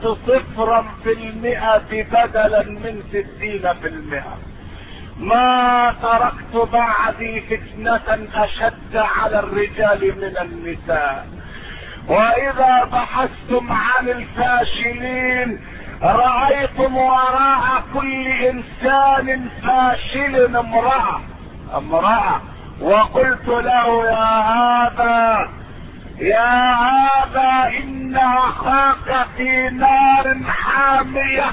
0% بدلا من 60%. ما تركت بعدي فتنة اشد على الرجال من النساء. واذا بحثتم عن الفاشلين رأيتم وراء كل انسان فاشل امرأة. وقلت له: يا هذا ان اخاك في نار حامية،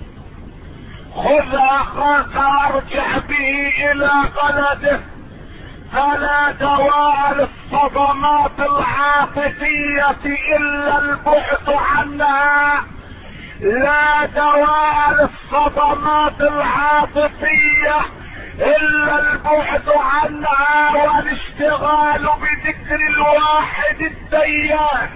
خذ اخاك وارجع به الى بلده، فلا دواء للصدمات العاطفية الا البعد عنها، لا دواء للصدمات العاطفية الا البعد عنها والاشتغال بذكر الواحد الديان.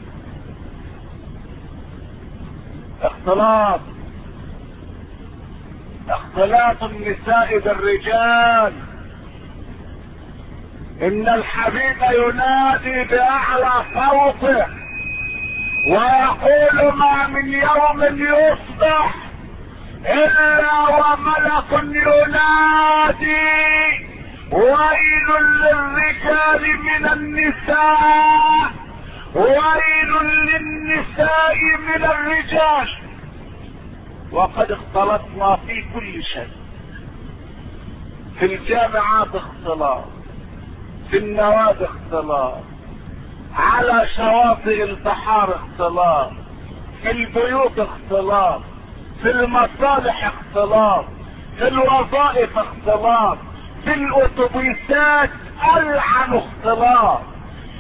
اختلاط النساء بالرجال. ان الحبيب ينادي باعلى صوته ويقول: ما من يوم يصبح الا وملك ينادي: ويل للرجال من النساء، ويل للنساء من الرجال. وقد اختلطنا في كل شيء، في الجامعات اختلاط، في النوادي اختلاط، على شواطئ البحار اختلاط، في البيوت اختلاط، في المصالح اختلاط، في الوظائف اختلاط، في الاتوبيسات العن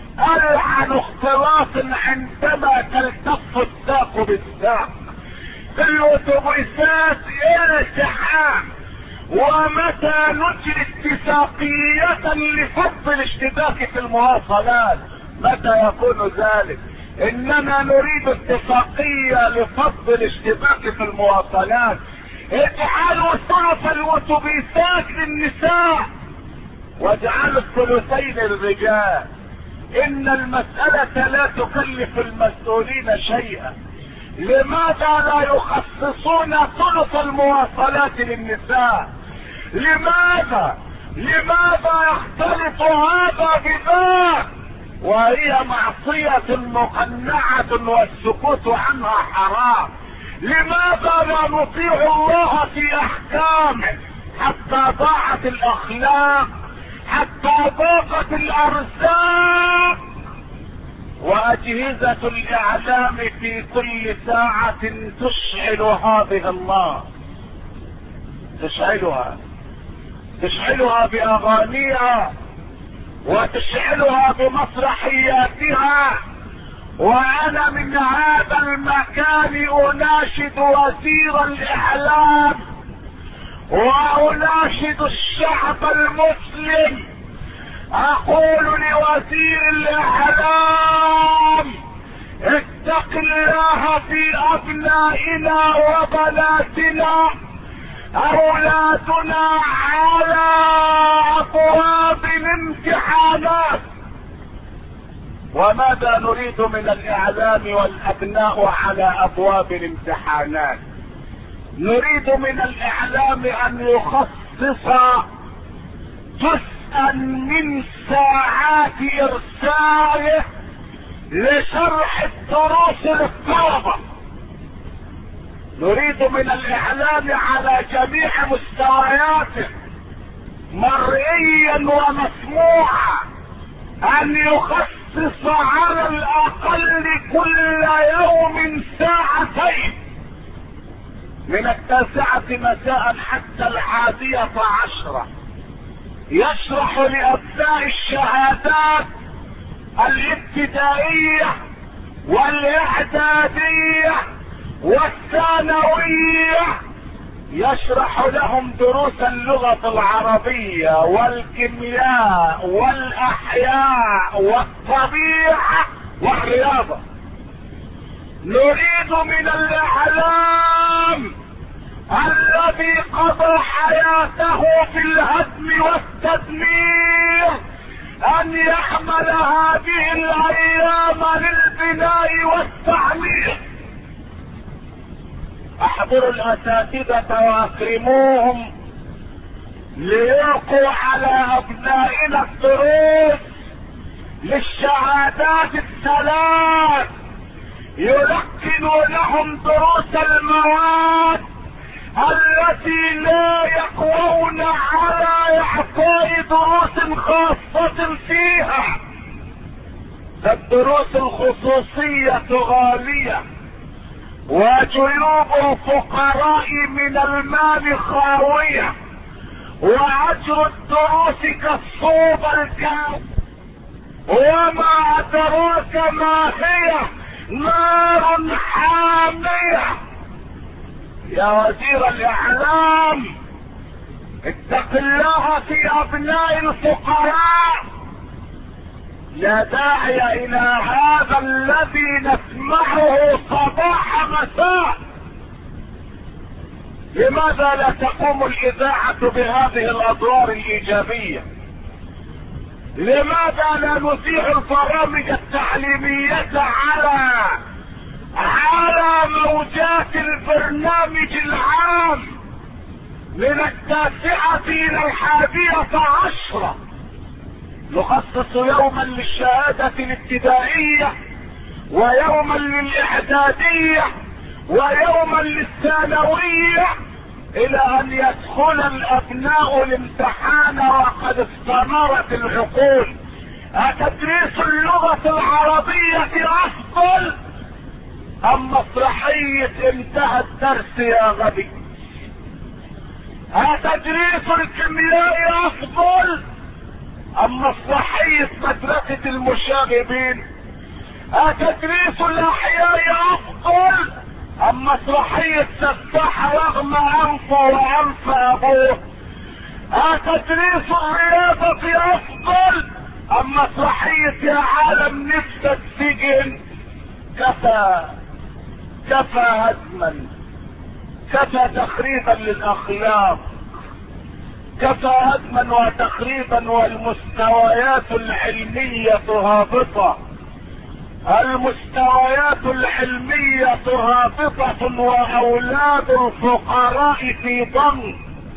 اختلاط عندما تلتف الساق بالساق. في الاتوبيسات التحام. ومتى نجري اتفاقية لفض الاشتباك في المواصلات؟ متى يكون ذلك؟ اننا نريد اتفاقية لفض الاشتباك في المواصلات. اجعلوا ثلث الاتوبيسات للنساء واجعلوا الثلثين للرجال. ان المسألة لا تكلف المسؤولين شيئا. لماذا لا يخصصون ثلث المواصلات للنساء؟ لماذا يختلط هذا بذاك وهي معصية مقنعة والسكوت عنها حرام؟ لماذا لا نطيع الله في احكامه حتى ضاعت الاخلاق، حتى ضاقت الارزاق؟ واجهزة الاعلام في كل ساعة تشعل هذه النار، تشعلها باغانيها وتشعلها بمسرحياتها. وانا من هذا المكان اناشد وزير الاعلام واناشد الشعب المسلم، اقول لوزير الاعلام اتق الله في ابنائنا وبناتنا. اولادنا على ابواب الامتحانات. وماذا نريد من الاعلام والابناء على ابواب الامتحانات؟ نريد من الاعلام ان يخصص جزءا من ساعات ارساله لشرح الدروس للطلبة. نريد من الاعلام على جميع مستوياته مرئيا ومسموعا ان يخصص على الاقل كل يوم ساعتين من 9 مساء حتى 11 يشرح لابناء الشهادات الابتدائية والاعدادية والثانوية، يشرح لهم دروس اللغة العربية والكيمياء والاحياء والطبيعة والرياضة. نريد من الاعلام الذي قضى حياته في الهدم والتدمير ان يحمل هذه الايام للبناء والتعمير. احضروا الاساتذة واكرموهم ليلقوا على ابنائنا الدروس للشهادات الثلاث، يلقنوا لهم دروس المواد التي لا يقوون على اعطاء دروس خاصة فيها. الدروس الخصوصية غالية وجيوب الفقراء من المال خاوية، واجر الدروس كالصوب الكاف. وما ادراك ما هي نار حامية. يا وزير الاعلام اتق الله في ابناء الفقراء. لا داعي الى هذا الذي نسمعه صباح مساء. لماذا لا تقوم الاذاعة بهذه الادوار الايجابية؟ لماذا لا نذيع البرامج التعليمية على موجات البرنامج العام من 9 إلى 11؟ نخصص يوما للشهادة الابتدائية ويوما للاعدادية ويوما للثانوية، الى ان يدخل الابناء الامتحان وقد استنارت العقول. اتدريس اللغة العربية افضل ام مسرحية انتهى الدرس يا غبي؟ اتدريس الكيمياء افضل ام مسرحية مدرسة المشاغبين؟ اتدريس الاحياء افضل اما مسرحية سفاح رغم انفه وانف ابوه، تدريس الرياضة افضل. اما مسرحية يا عالم نفسك سجن، كفى هدما، كفى تخريبا للاخلاق، كفى هدما وتخريبا، والمستويات العلمية هابطة، المستويات العلمية هابطة، واولاد الفقراء في ضنك.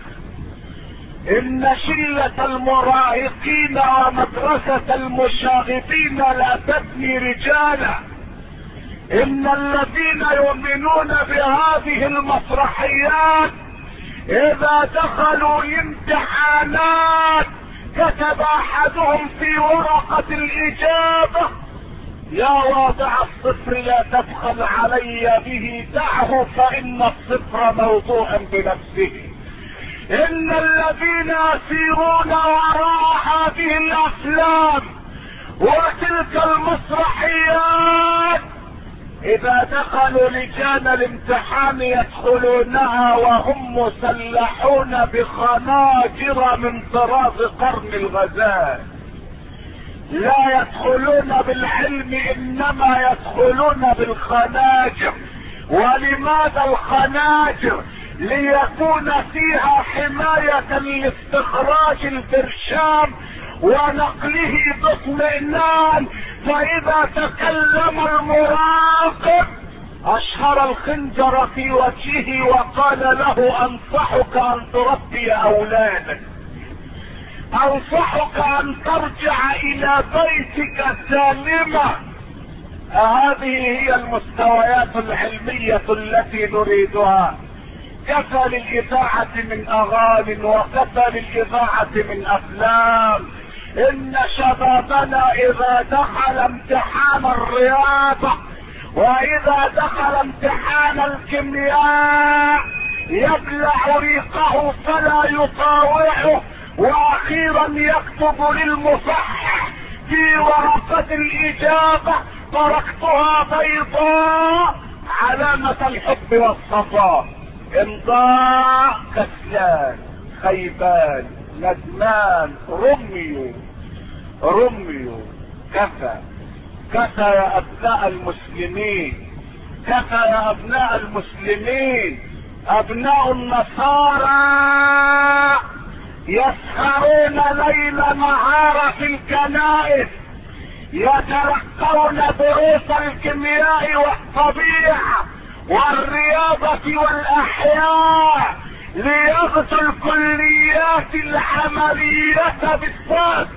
ان شلة المراهقين ومدرسة المشاغبين لا تبني رجالا. ان الذين يؤمنون بهذه المسرحيات اذا دخلوا الامتحانات كتب احدهم في ورقة الاجابة: يا واضع الصفر لا تبخل علي به، دعه فان الصفر موضوع بنفسه. ان الذين يسيرون وراء هذه الافلام وتلك المسرحيات اذا دخلوا لجان الامتحان يدخلونها وهم مسلحون بخناجر من طراز قرن الغزال. لا يدخلون بالعلم انما يدخلون بالخناجر. ولماذا الخناجر؟ ليكون فيها حماية لاستخراج البرشام ونقله باطمئنان، فاذا تكلم المراقب اشهر الخنجر في وجهه وقال له: انصحك ان تربي اولادك، انصحك ان ترجع الى بيتك سالمة. هذه هي المستويات العلمية التي نريدها. كفى للإذاعة من أغاني وكفى للإذاعة من أفلام. إن شبابنا إذا دخل امتحان الرياضة وإذا دخل امتحان الكيمياء يبلع ريقه فلا يطاوعه، وأخيرا يكتب للمصحح في ورقة الإجابة: تركتها بيضاء علامة الحب والصفاء. امضاء كسلان خيبان ندمان رميوا. كفى يا ابناء المسلمين، كفى يا ابناء المسلمين. ابناء النصارى يسهرون ليل نهار في الكنائس، يتلقون دروس الكيمياء والطبيعة والرياضة والاحياء ليغزوا الكليات العملية بالذات.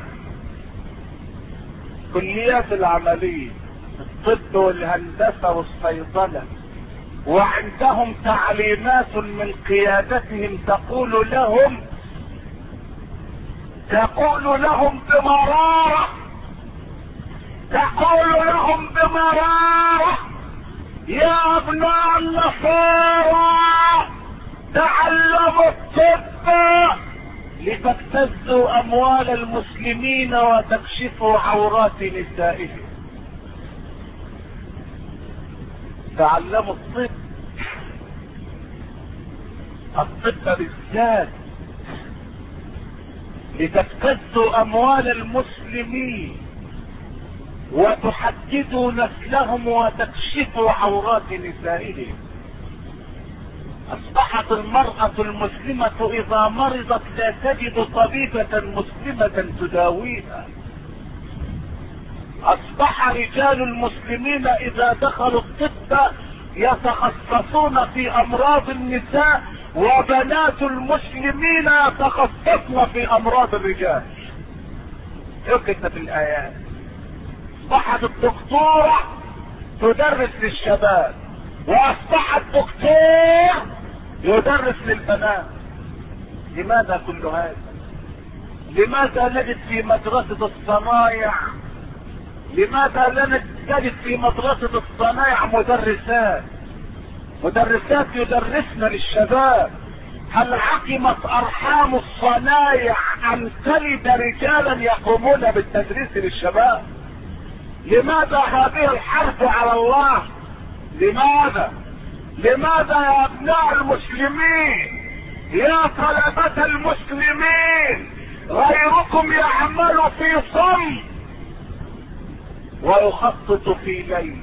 كليات العملية، الطب والهندسة والصيدلة، وعندهم تعليمات من قيادتهم تقول لهم بمرارة: يا ابناء النصارى تعلموا الطب لتبتزوا اموال المسلمين وتكشفوا عورات نسائهم. تعلموا الطب بالذات لتبتزوا اموال المسلمين وتحددوا نسلهم وتكشفوا عورات نسائهم. اصبحت المرأة المسلمة اذا مرضت لا تجد طبيبة مسلمة تداويها. اصبح رجال المسلمين اذا دخلوا الطب يتخصصون في امراض النساء، وبنات المسلمين يتخصصن في امراض الرجال. اكتب الايات. اصبحت الدكتورة تدرس للشباب، واصبح الدكتور يدرس للبنات. لماذا كل هذا؟ لماذا نجد في مدرسة الصنايع مدرسات يدرسن للشباب؟ هل عقمت ارحام الصنايع ان تلد رجالا يقومون بالتدريس للشباب؟ لماذا هذه الحرب على الله؟ لماذا؟ لماذا يا ابناء المسلمين، يا طلبة المسلمين، غيركم يعمل في صمت ويخطط في ليل،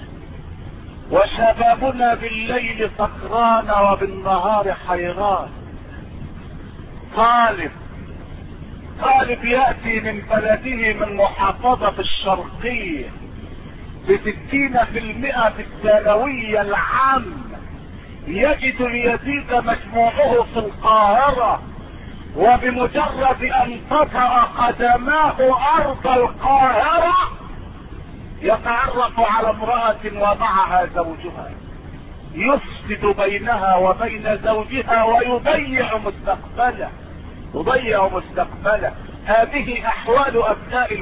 وشبابنا بالليل سكران وبالنهار حيران. طالب يأتي من بلده من محافظة الشرقية ب60% في الثانوية العامة، يجد اليزيد مجموعه في القاهرة، وبمجرد ان تطأ قدماه ارض القاهرة يتعرف على امرأة ومعها زوجها، يفسد بينها وبين زوجها ويضيع مستقبله. هذه احوال ابناء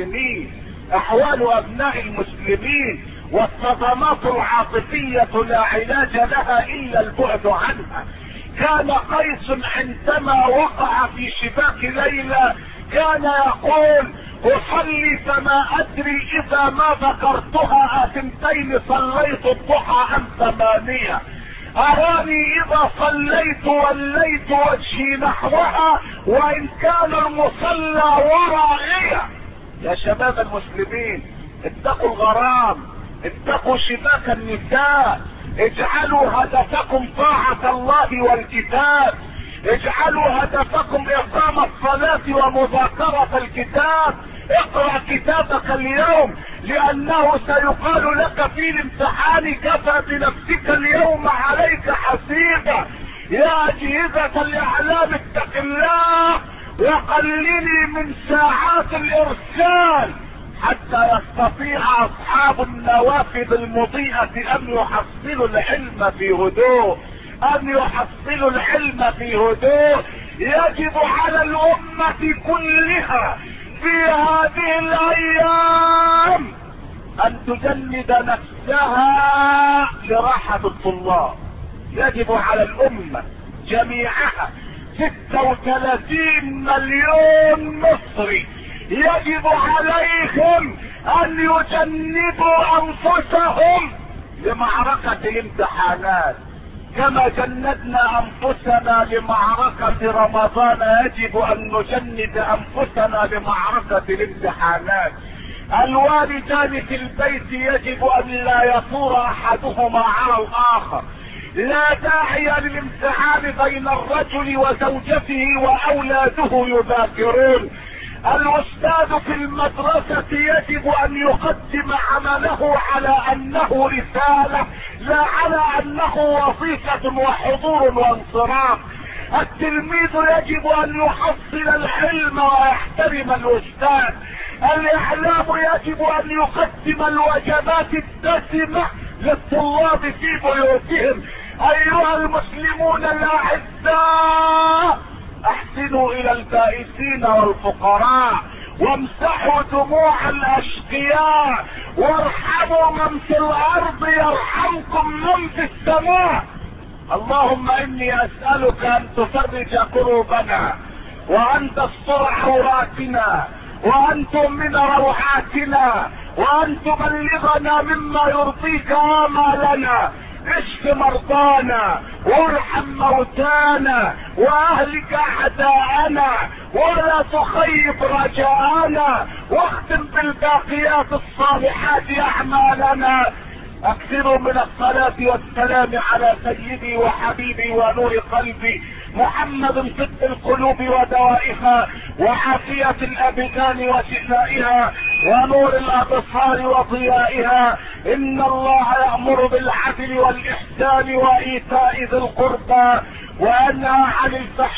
المسلمين، والصدمات العاطفية لا علاج لها الا البعد عنها. كان قيس عندما وقع في شباك ليلى كان يقول: اصلي فما ادري اذا ما ذكرتها 2 صليت الضحى ام 8، اراني اذا صليت وليت وجهي نحوها وان كان المصلى ورائية. يا شباب المسلمين، اتقوا الغرام، اتقوا شباك النساء، اجعلوا هدفكم طاعة الله والكتاب، اجعلوا هدفكم اقام الصلاة ومذاكرة الكتاب. اقرأ كتابك اليوم، لانه سيقال لك في الامتحان: كفى بنفسك اليوم عليك حسيبا. يا اجهزة الاعلام اتق الله وقللي من ساعات الارسال حتى يستطيع اصحاب النوافذ المضيئة ان يحصلوا العلم في هدوء. يجب على الامة كلها في هذه الايام ان تجند نفسها لراحة الطلاب. يجب على الامة جميعها 36 مليون مصري يجب عليهم ان يجندوا انفسهم لمعركة الامتحانات كما جندنا انفسنا لمعركة رمضان. يجب ان نجند انفسنا لمعركة الامتحانات. الوالدان في البيت يجب ان لا يثور احدهما على الاخر. لا داعي للامتحان بين الرجل وزوجته واولاده يذاكرون. الاستاذ في المدرسة يجب ان يقدم عمله على انه رسالة لا على انه وظيفة وحضور وانصراف. التلميذ يجب ان يحصل العلم ويحترم الاستاذ. الاعلام يجب ان يقدم الوجبات الدسمة للطلاب في بيوتهم. ايها المسلمون الاعزاء، احسنوا الى البائسين والفقراء، وامسحوا دموع الاشقياء، وارحموا من في الارض يرحمكم من في السماء. اللهم اني اسألك ان تفرج كروبنا، وان تستر عوراتنا، وان تؤمن روعاتنا، وان تبلغنا مما يرضيك آمالنا. اشف مرضانا، وارحم موتانا، واهلك اعداءنا، ولا تخيب رجاءنا، واختم بالباقيات الصالحات اعمالنا. اكثروا من الصلاة والسلام على سيدي وحبيبي ونور قلبي محمد، طب القلوب ودوائها، وعافية الابدان وشفائها، ونور الابصار وضيائها. ان الله يأمر بالعدل والاحسان وايتاء ذي القربى، وينهى عن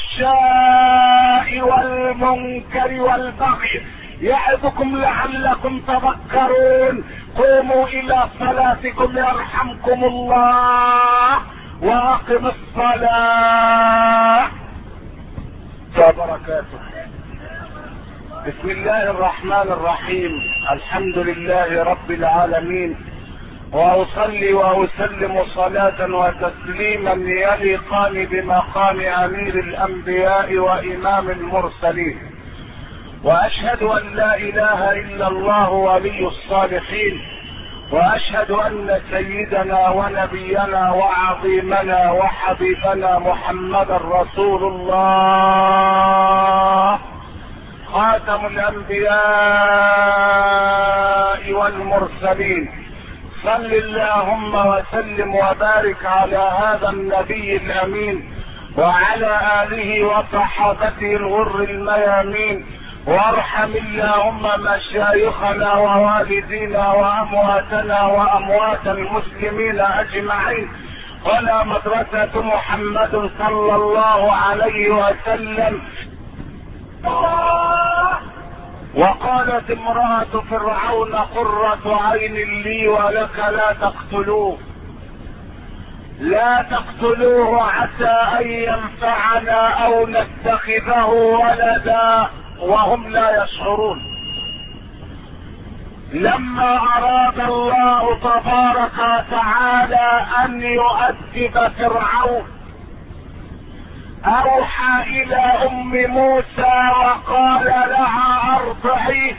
الفحشاء والمنكر والبغي، يعظكم لعلكم تذكرون. قوموا الى صلاتكم يرحمكم الله، واقم الصلاة وبركاته. بسم الله الرحمن الرحيم. الحمد لله رب العالمين، واصلي واسلم صلاة وتسليما يليقان بمقام امير الانبياء وامام المرسلين. واشهد ان لا اله الا الله ولي الصالحين، واشهد ان سيدنا ونبينا وعظيمنا وحبيبنا محمدا رسول الله خاتم الانبياء والمرسلين. صل اللهم وسلم وبارك على هذا النبي الامين وعلى اله وصحابته الغر الميامين، وارحم اللهم مشايخنا ووالدينا وامواتنا واموات المسلمين اجمعين، ولا مدرسة محمد صلى الله عليه وسلم. وقالت امرأة فرعون قرة عين لي ولك لا تقتلوه، لا تقتلوه عسى ان ينفعنا او نتخذه ولدا وهم لا يشعرون. لما اراد الله تبارك وتعالى ان يؤدب فرعون اوحى الى ام موسى وقال لها ارضعيه،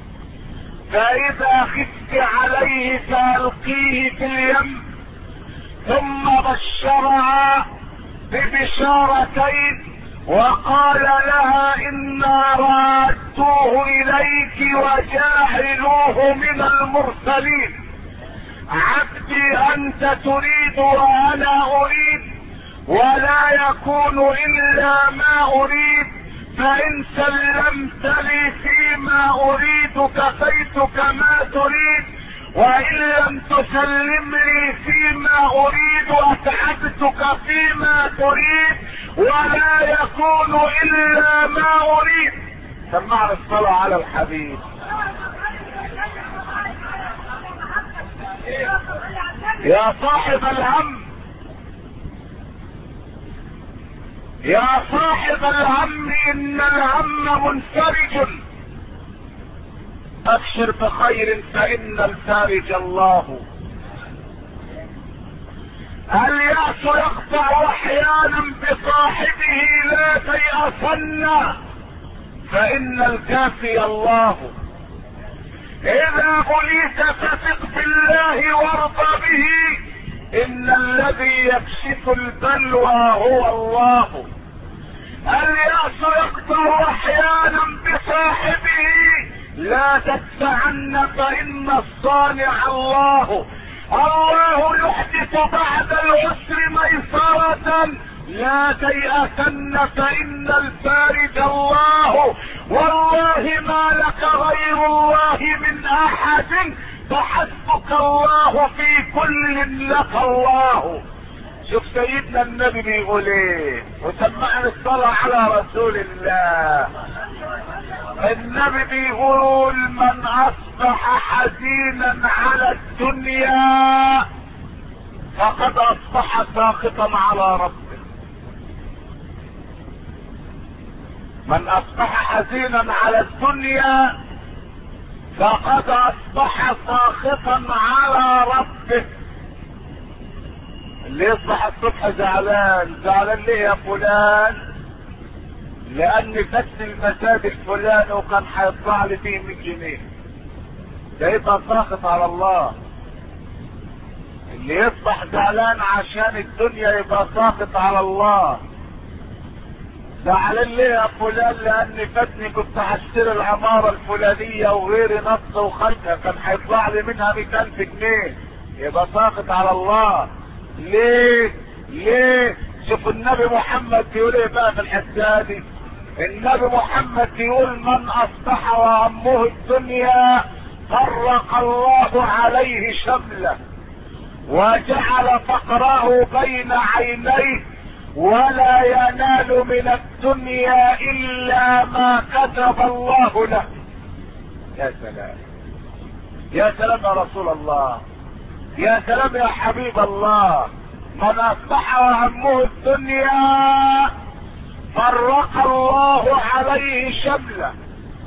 فاذا خفت عليه فالقيه في اليم، ثم بشرها ببشارتين وقال لها انا رادوه اليك وجاعلوه من المرسلين. عبدي انت تريد وانا اريد، ولا يكون الا ما اريد، فان سلمت لي فيما اريد كفيتك ما تريد، وان لم تسلم لي فيما اريد اتعبتك فيما تريد، ولا يكون الا ما اريد. سمعنا الصلاة على الحبيب. يا صاحب الهم، يا صاحب الهم، ان الهم منفرج، ابشر بخير فان الفارج الله. اليأس يقطع احيانا بصاحبه، لا تيأسن فان الكافي الله. اذا بليت فثق بالله وارضى به، ان الذي يكشف البلوى هو الله. اليأس يقطع احيانا بصاحبه، لا تدفعن فان الصانع الله. الله يحدث بعد العسر ميسرة، لا تيأسن فان الفارج الله. والله ما لك غير الله من احد، فحسبك الله في كل لك الله. شوف سيدنا النبي بيقول ايه، وسمعنا الصلاة على رسول الله. النبي بيقول من اصبح حزينا على الدنيا فقد اصبح ساخطا على ربه. من اصبح حزينا على الدنيا فقد اصبح ساخطا على ربه. اللي يصبح الصبح زعلان، زعلان ليه يا فلان؟ لان فت المساد الفلاني وكان هيطلع لي فيه 100 جنيه، ده يبقى ساخط على الله. اللي يصبح زعلان عشان الدنيا يبقى ساخط على الله. زعلان ليه يا فلان؟ لان فاتني كنت هشتري العمارة الفلانية وغيري نص وخلفها كان هيطلع لي منها 100,000 جنيه، يبقى ساخط على الله. ليه؟ شوف النبي محمد بيقول ايه بقى في الحديث دي. النبي محمد بيقول من اصبح وهمه الدنيا فرق الله عليه شمله وجعل فقره بين عينيه، ولا ينال من الدنيا الا ما كتب الله له. يا سلام، يا سلام يا رسول الله، يا سلام يا حبيب الله. من اصبح وهمه الدنيا فرق الله عليه شمله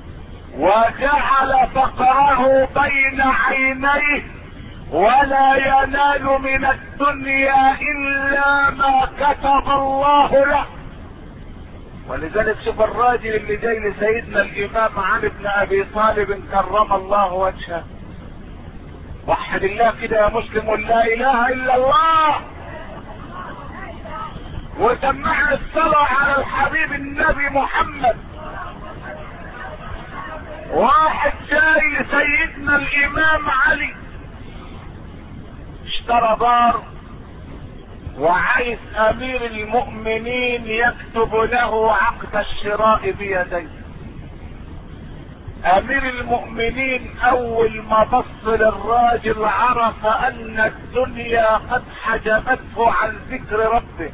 وجعل فقره بين عينيه، ولا ينال من الدنيا الا ما كتب الله له. ولذلك شوف الراجل اللي جاي لسيدنا الامام علي بن ابي طالب كرم الله وجهه، وحد الله كده يا مسلم، لا اله الا الله، وسمعنا الصلاة على الحبيب النبي محمد. واحد جاي لسيدنا الامام علي، اشترى دار وعايز امير المؤمنين يكتب له عقد الشراء بيديه. امير المؤمنين اول ما بص للراجل عرف ان الدنيا قد حجبته عن ذكر ربه.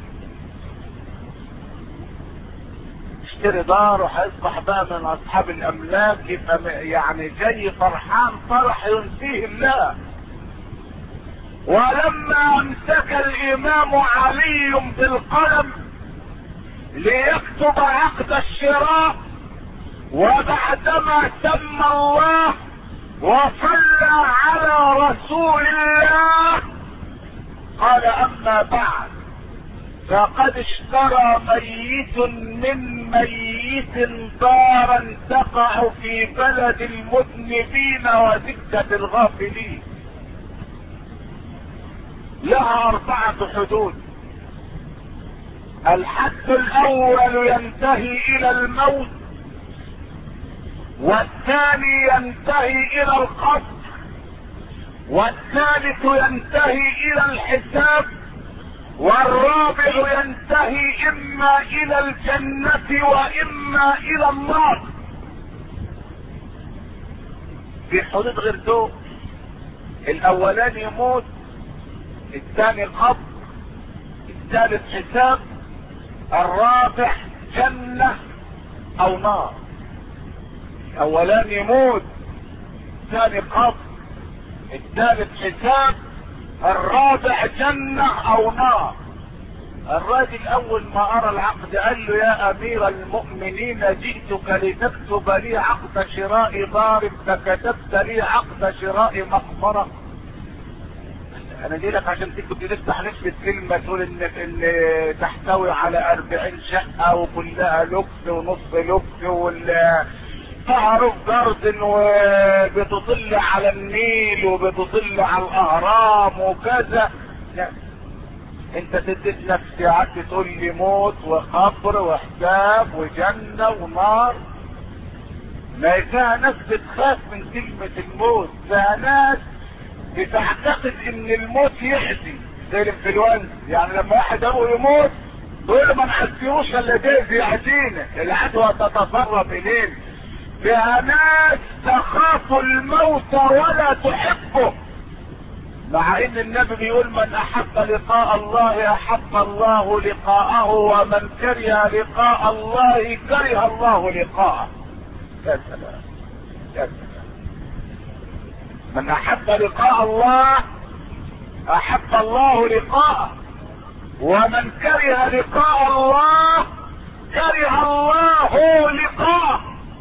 اشتري دار وهيصبح بقى من اصحاب الاملاك، يبقى يعني جاي فرحان فرح ينسيه الله. ولما امسك الامام علي بالقلم ليكتب عقد الشراء، وبعدما سمى الله وصلى على رسول الله، قال اما بعد، فقد اشترى ميت من ميت دارا تقع في بلد المذنبين ودكة الغافلين، لها 4 حدود. الحد الاول ينتهي الى الموت، والثاني ينتهي الى القبر، والثالث ينتهي الى الحساب، والرابع ينتهي اما الى الجنة واما الى النار. في حدود غير دول، الاولاني يموت، الثاني قبر، الثالث حساب، الرابع جنة او نار. الاولاني يموت، الثاني قبر، الثالث حساب، الرابع جنة او نار. الراجل اول ما ارى العقد قال له يا امير المؤمنين جئتك لتكتب لي عقد شراء دار فكتبت لي عقد شراء مقبرة. انا جاي لك عشان تفتح نفس الكلمة تقول ان تحتوي على 40 شقة وكلها لوكس ونص لوكس تعرف جاردن وبتطل على النيل وبتطل على الاهرام وكذا. لا، انت تديت نفسي قعدت تقول لي موت وقبر وحساب وجنة ونار. ما فيها ناس بتخاف من كلمة الموت، فيها ناس بتعتقد ان الموت يحزي زي الانفلونزا. يعني لما واحد يقول يموت يقول ما نحسيوش الا ده يعزينا، العدوى تتسرب الينا. فيها ناس تخاف الموت ولا تحبه، مع ان النبي بيقول من احب لقاء الله احب الله لقاءه، ومن كره لقاء الله كره الله لقاءه. يا سلام يا سلام. من احب لقاء الله احب الله لقاءه، ومن كره لقاء الله كره الله لقاءه.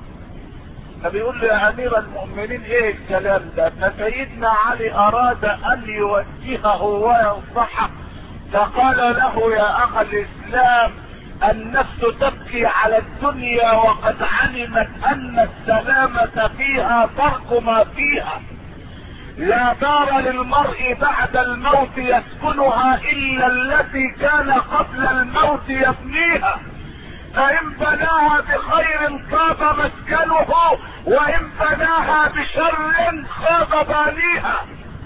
فبيقول له يا امير المؤمنين ايه الكلام ده؟ فسيدنا علي اراد ان يوجهه وينصحه، فقال له يا اخ الاسلام النفس تبكي على الدنيا وقد علمت ان السلامة فيها ترك ما فيها. لا دار للمرء بعد الموت يسكنها الا التي كان قبل الموت يبنيها، فإن بناها بخير طاب مسكنه، وإن بناها بشر خاب بانيها.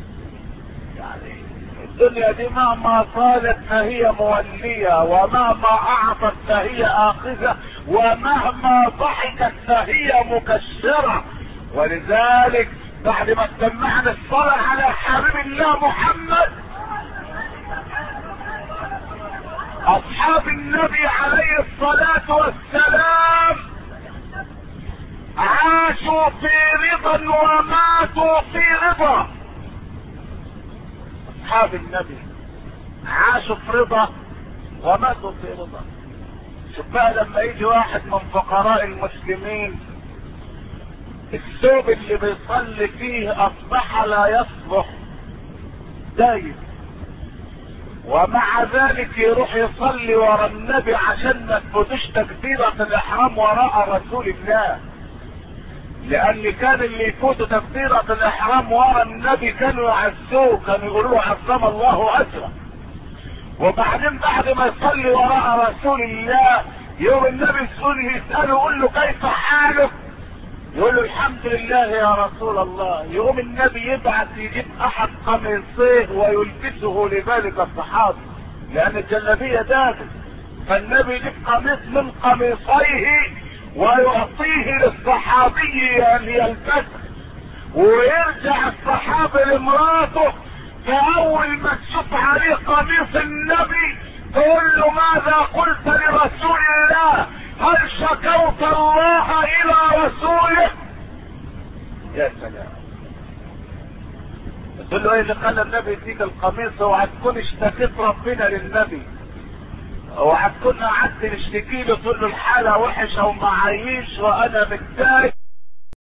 يعني الدنيا دي مهما طالت فهي مولية، ومهما أعطت فهي آخذة، ومهما ضحكت فهي مكسرة. ولذلك بعد ما سمعنا الصلاة على حبيب الله محمد، اصحاب النبي عليه الصلاة والسلام عاشوا في رضا وماتوا في رضا. اصحاب النبي عاشوا في رضا وماتوا في رضا. شوف بقى لما يجي واحد من فقراء المسلمين الثوب اللي بيصلي فيه اصبح لا يصلح دايم، ومع ذلك يروح يصلي ورا النبي عشان ما تفوتش تكبيرة الاحرام وراء رسول الله. لان كان اللي يفوتوا تكبيرة الاحرام ورا النبي كانوا يعزوه، كانوا يقولوا له عظم الله اجره. وبعدين بعد ما يصلي وراء رسول الله يوم النبي يسأله يقول له كيف حالك؟ يقول له الحمد لله يا رسول الله. يقوم النبي يبعث يجيب احد قميصيه ويلبسه لذلك الصحابي، لان الجلابية داخل، فالنبي يجيب قميص من قميصيه ويعطيه للصحابي ان يلبسه، ويرجع الصحابي لمراته فاول ما تشوف عليه قميص النبي تقول له ماذا قلت لرسول الله؟ هل شكوت الله الى رسوله؟ يا سلام. تقول له ايه اللي خلى النبي يديك القميص؟ وهتكون اشتكيت ربنا للنبي، وهتكون قعدت نشتكي له تقول له الحاله وحشه ومعيش وانا متضايق،